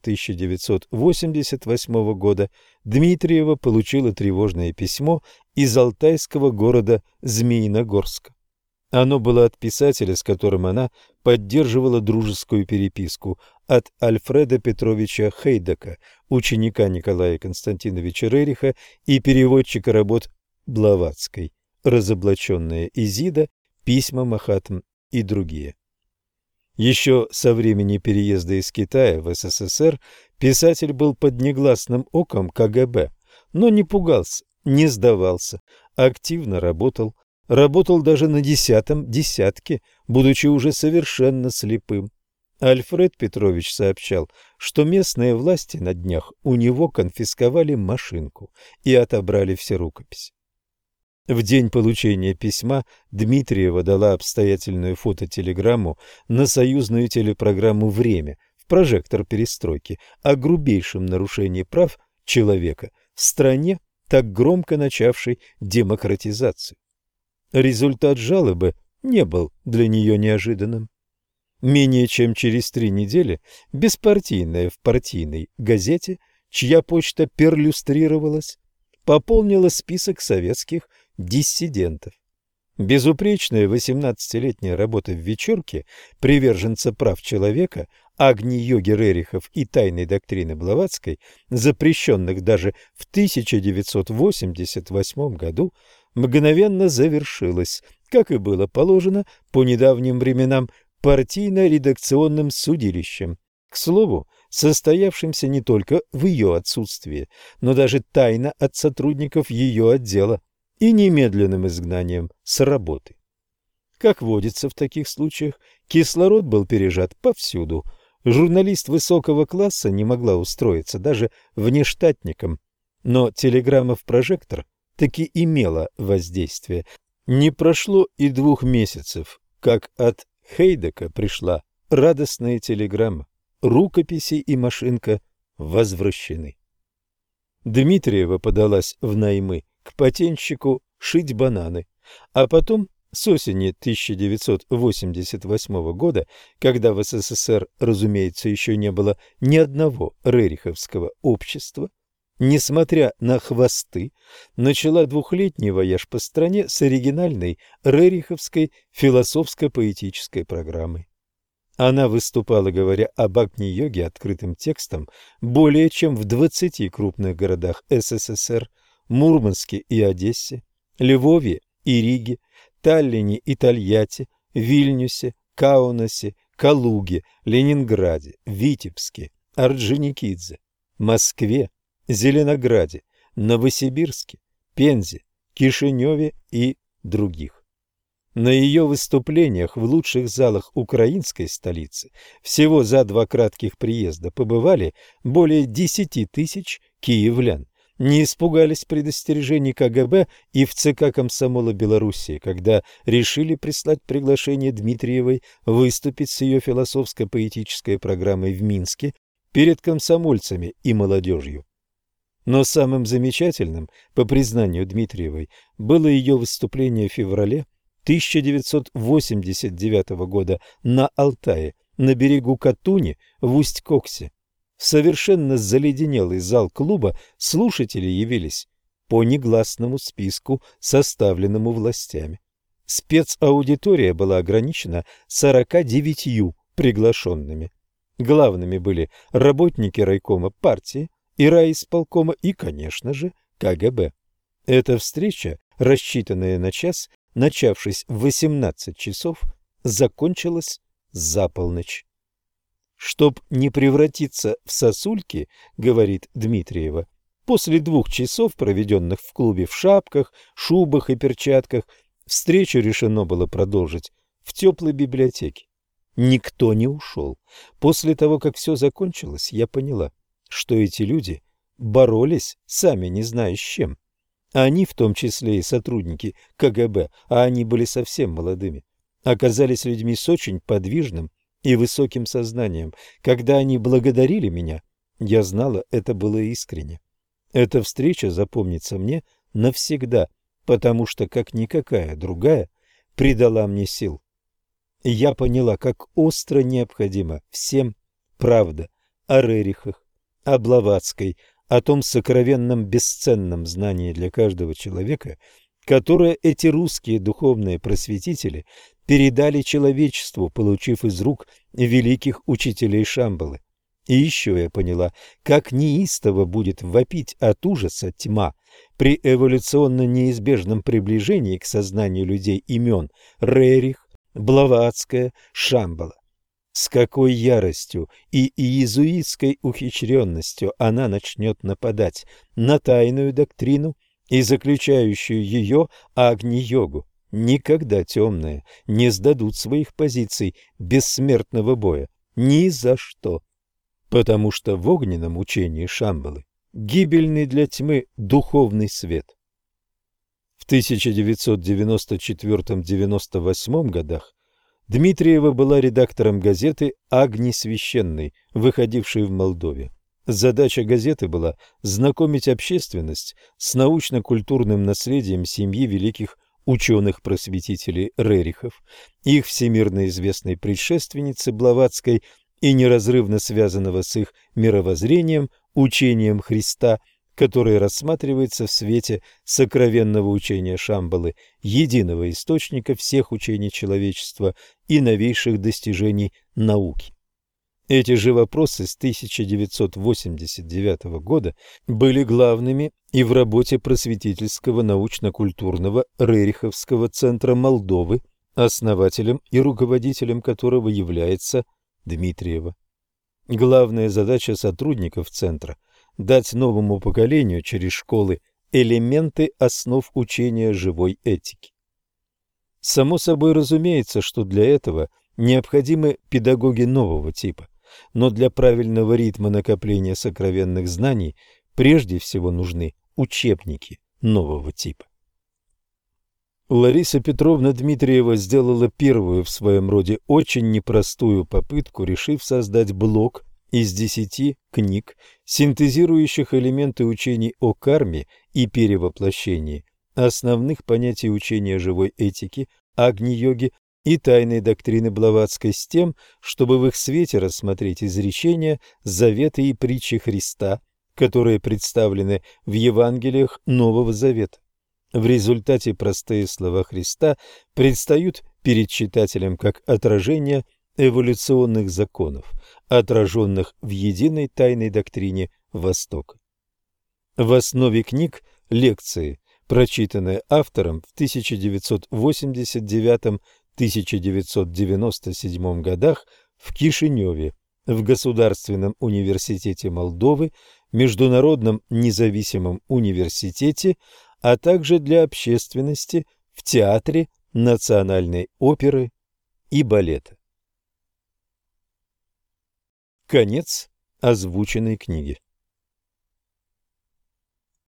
1988 года Дмитриева получила тревожное письмо из алтайского города Змеиногорска. Оно было от писателя, с которым она поддерживала дружескую переписку, от Альфреда Петровича Хейдека, ученика Николая Константиновича Рериха и переводчика работ Блаватской, «Разоблаченная Изида», «Письма Махатм» и другие. Еще со времени переезда из Китая в СССР писатель был под негласным оком КГБ, но не пугался, не сдавался, активно работал даже на 10-м десятке, будучи уже совершенно слепым. Альфред Петрович сообщал, что местные власти на днях у него конфисковали машинку и отобрали все рукописи. В день получения письма Дмитриева дала обстоятельную фототелеграмму на союзную телепрограмму «Время» в прожектор перестройки о грубейшем нарушении прав человека в стране, так громко начавшей демократизацию. Результат жалобы не был для нее неожиданным. Менее чем через 3 недели беспартийная в партийной газете, чья почта перлюстрировалась, пополнила список советских диссидентов. Безупречная 18-летняя работа в «Вечерке» приверженца прав человека, Агни-йоги Рерихов и тайной доктрины Блаватской, запрещенных даже в 1988 году, мгновенно завершилась, как и было положено по недавним временам, партийно-редакционным судилищем. К слову, состоявшимся не только в ее отсутствии, но даже тайно от сотрудников ее отдела и немедленным изгнанием с работы. Как водится в таких случаях, кислород был пережат повсюду. Журналист высокого класса не могла устроиться даже внештатником, но телеграмма в прожектор таки имела воздействие. Не прошло и 2 месяцев, как от Хейдека пришла радостная телеграмма. Рукописи и машинка возвращены. Дмитриева подалась в наймы к патентщику шить бананы, а потом с осени 1988 года, когда в СССР, разумеется, еще не было ни одного рериховского общества, несмотря на хвосты, начала 2-летний вояж по стране с оригинальной рериховской философско-поэтической программой. Она выступала, говоря об Агни-йоге открытым текстом, более чем в 20 крупных городах СССР, Мурманске и Одессе, Львове и Риге, Таллине и Тольятти, Вильнюсе, Каунасе, Калуге, Ленинграде, Витебске, Орджоникидзе, Москве, Зеленограде, Новосибирске, Пензе, Кишиневе и других. На ее выступлениях в лучших залах украинской столицы всего за 2 кратких приезда побывали более 10 тысяч киевлян. Не испугались предостережений КГБ и в ЦК Комсомола Белоруссии, когда решили прислать приглашение Дмитриевой выступить с ее философско-поэтической программой в Минске перед комсомольцами и молодежью. Но самым замечательным, по признанию Дмитриевой, было ее выступление в феврале 1989 года на Алтае, на берегу Катуни в Усть-Коксе. В совершенно заледенелый зал клуба слушатели явились по негласному списку, составленному властями. Спецаудитория была ограничена 49 приглашенными. Главными были работники райкома партии и райисполкома и, конечно же, КГБ. Эта встреча, рассчитанная на час, начавшись в 18 часов, закончилась за полночь. «Чтоб не превратиться в сосульки, — говорит Дмитриева, — после 2 часов, проведенных в клубе в шапках, шубах и перчатках, встречу решено было продолжить в теплой библиотеке. Никто не ушел. После того, как все закончилось, я поняла, что эти люди боролись, сами не зная с чем. Они, в том числе и сотрудники КГБ, а они были совсем молодыми, оказались людьми с очень подвижным и высоким сознанием. Когда они благодарили меня, я знала, это было искренне. Эта встреча запомнится мне навсегда, потому что, как никакая другая, придала мне сил. Я поняла, как остро необходима всем правда о Рерихах, о Блаватской, о том сокровенном бесценном знании для каждого человека, которое эти русские духовные просветители передали человечеству, получив из рук великих учителей Шамбалы. И еще я поняла, как неистово будет вопить от ужаса тьма при эволюционно неизбежном приближении к сознанию людей имен Рерих, Блаватская, Шамбала. С какой яростью и иезуитской ухищренностью она начнет нападать на тайную доктрину и заключающую ее Агни-йогу. Никогда темные не сдадут своих позиций бессмертного боя. Ни за что. Потому что в огненном учении Шамбалы гибельный для тьмы духовный свет. В 1994-98 годах Дмитриева была редактором газеты «Агни священный», выходившей в Молдове. Задача газеты была знакомить общественность с научно-культурным наследием семьи великих ученых-просветителей Рерихов, их всемирно известной предшественницы Блаватской и неразрывно связанного с их мировоззрением учением Христа, которое рассматривается в свете сокровенного учения Шамбалы, единого источника всех учений человечества и новейших достижений науки. Эти же вопросы с 1989 года были главными и в работе просветительского научно-культурного Рериховского центра Молдовы, основателем и руководителем которого является Дмитриева. Главная задача сотрудников Центра – дать новому поколению через школы элементы основ учения живой этики. Само собой разумеется, что для этого необходимы педагоги нового типа, но для правильного ритма накопления сокровенных знаний прежде всего нужны учебники нового типа. Лариса Петровна Дмитриева сделала первую в своем роде очень непростую попытку, решив создать блок из 10 книг, синтезирующих элементы учений о карме и перевоплощении, основных понятий учения живой этики, агни-йоги и тайной доктрины Блаватской с тем, чтобы в их свете рассмотреть изречения, заветы и притчи Христа, которые представлены в Евангелиях Нового Завета. В результате простые слова Христа предстают перед читателем как отражение эволюционных законов, отраженных в единой тайной доктрине Востока. В основе книг лекции, прочитанные автором в 1989-1997 годах в Кишиневе, в Государственном университете Молдовы, Международном независимом университете, а также для общественности в Театре Национальной оперы и балета. Конец озвученной книги.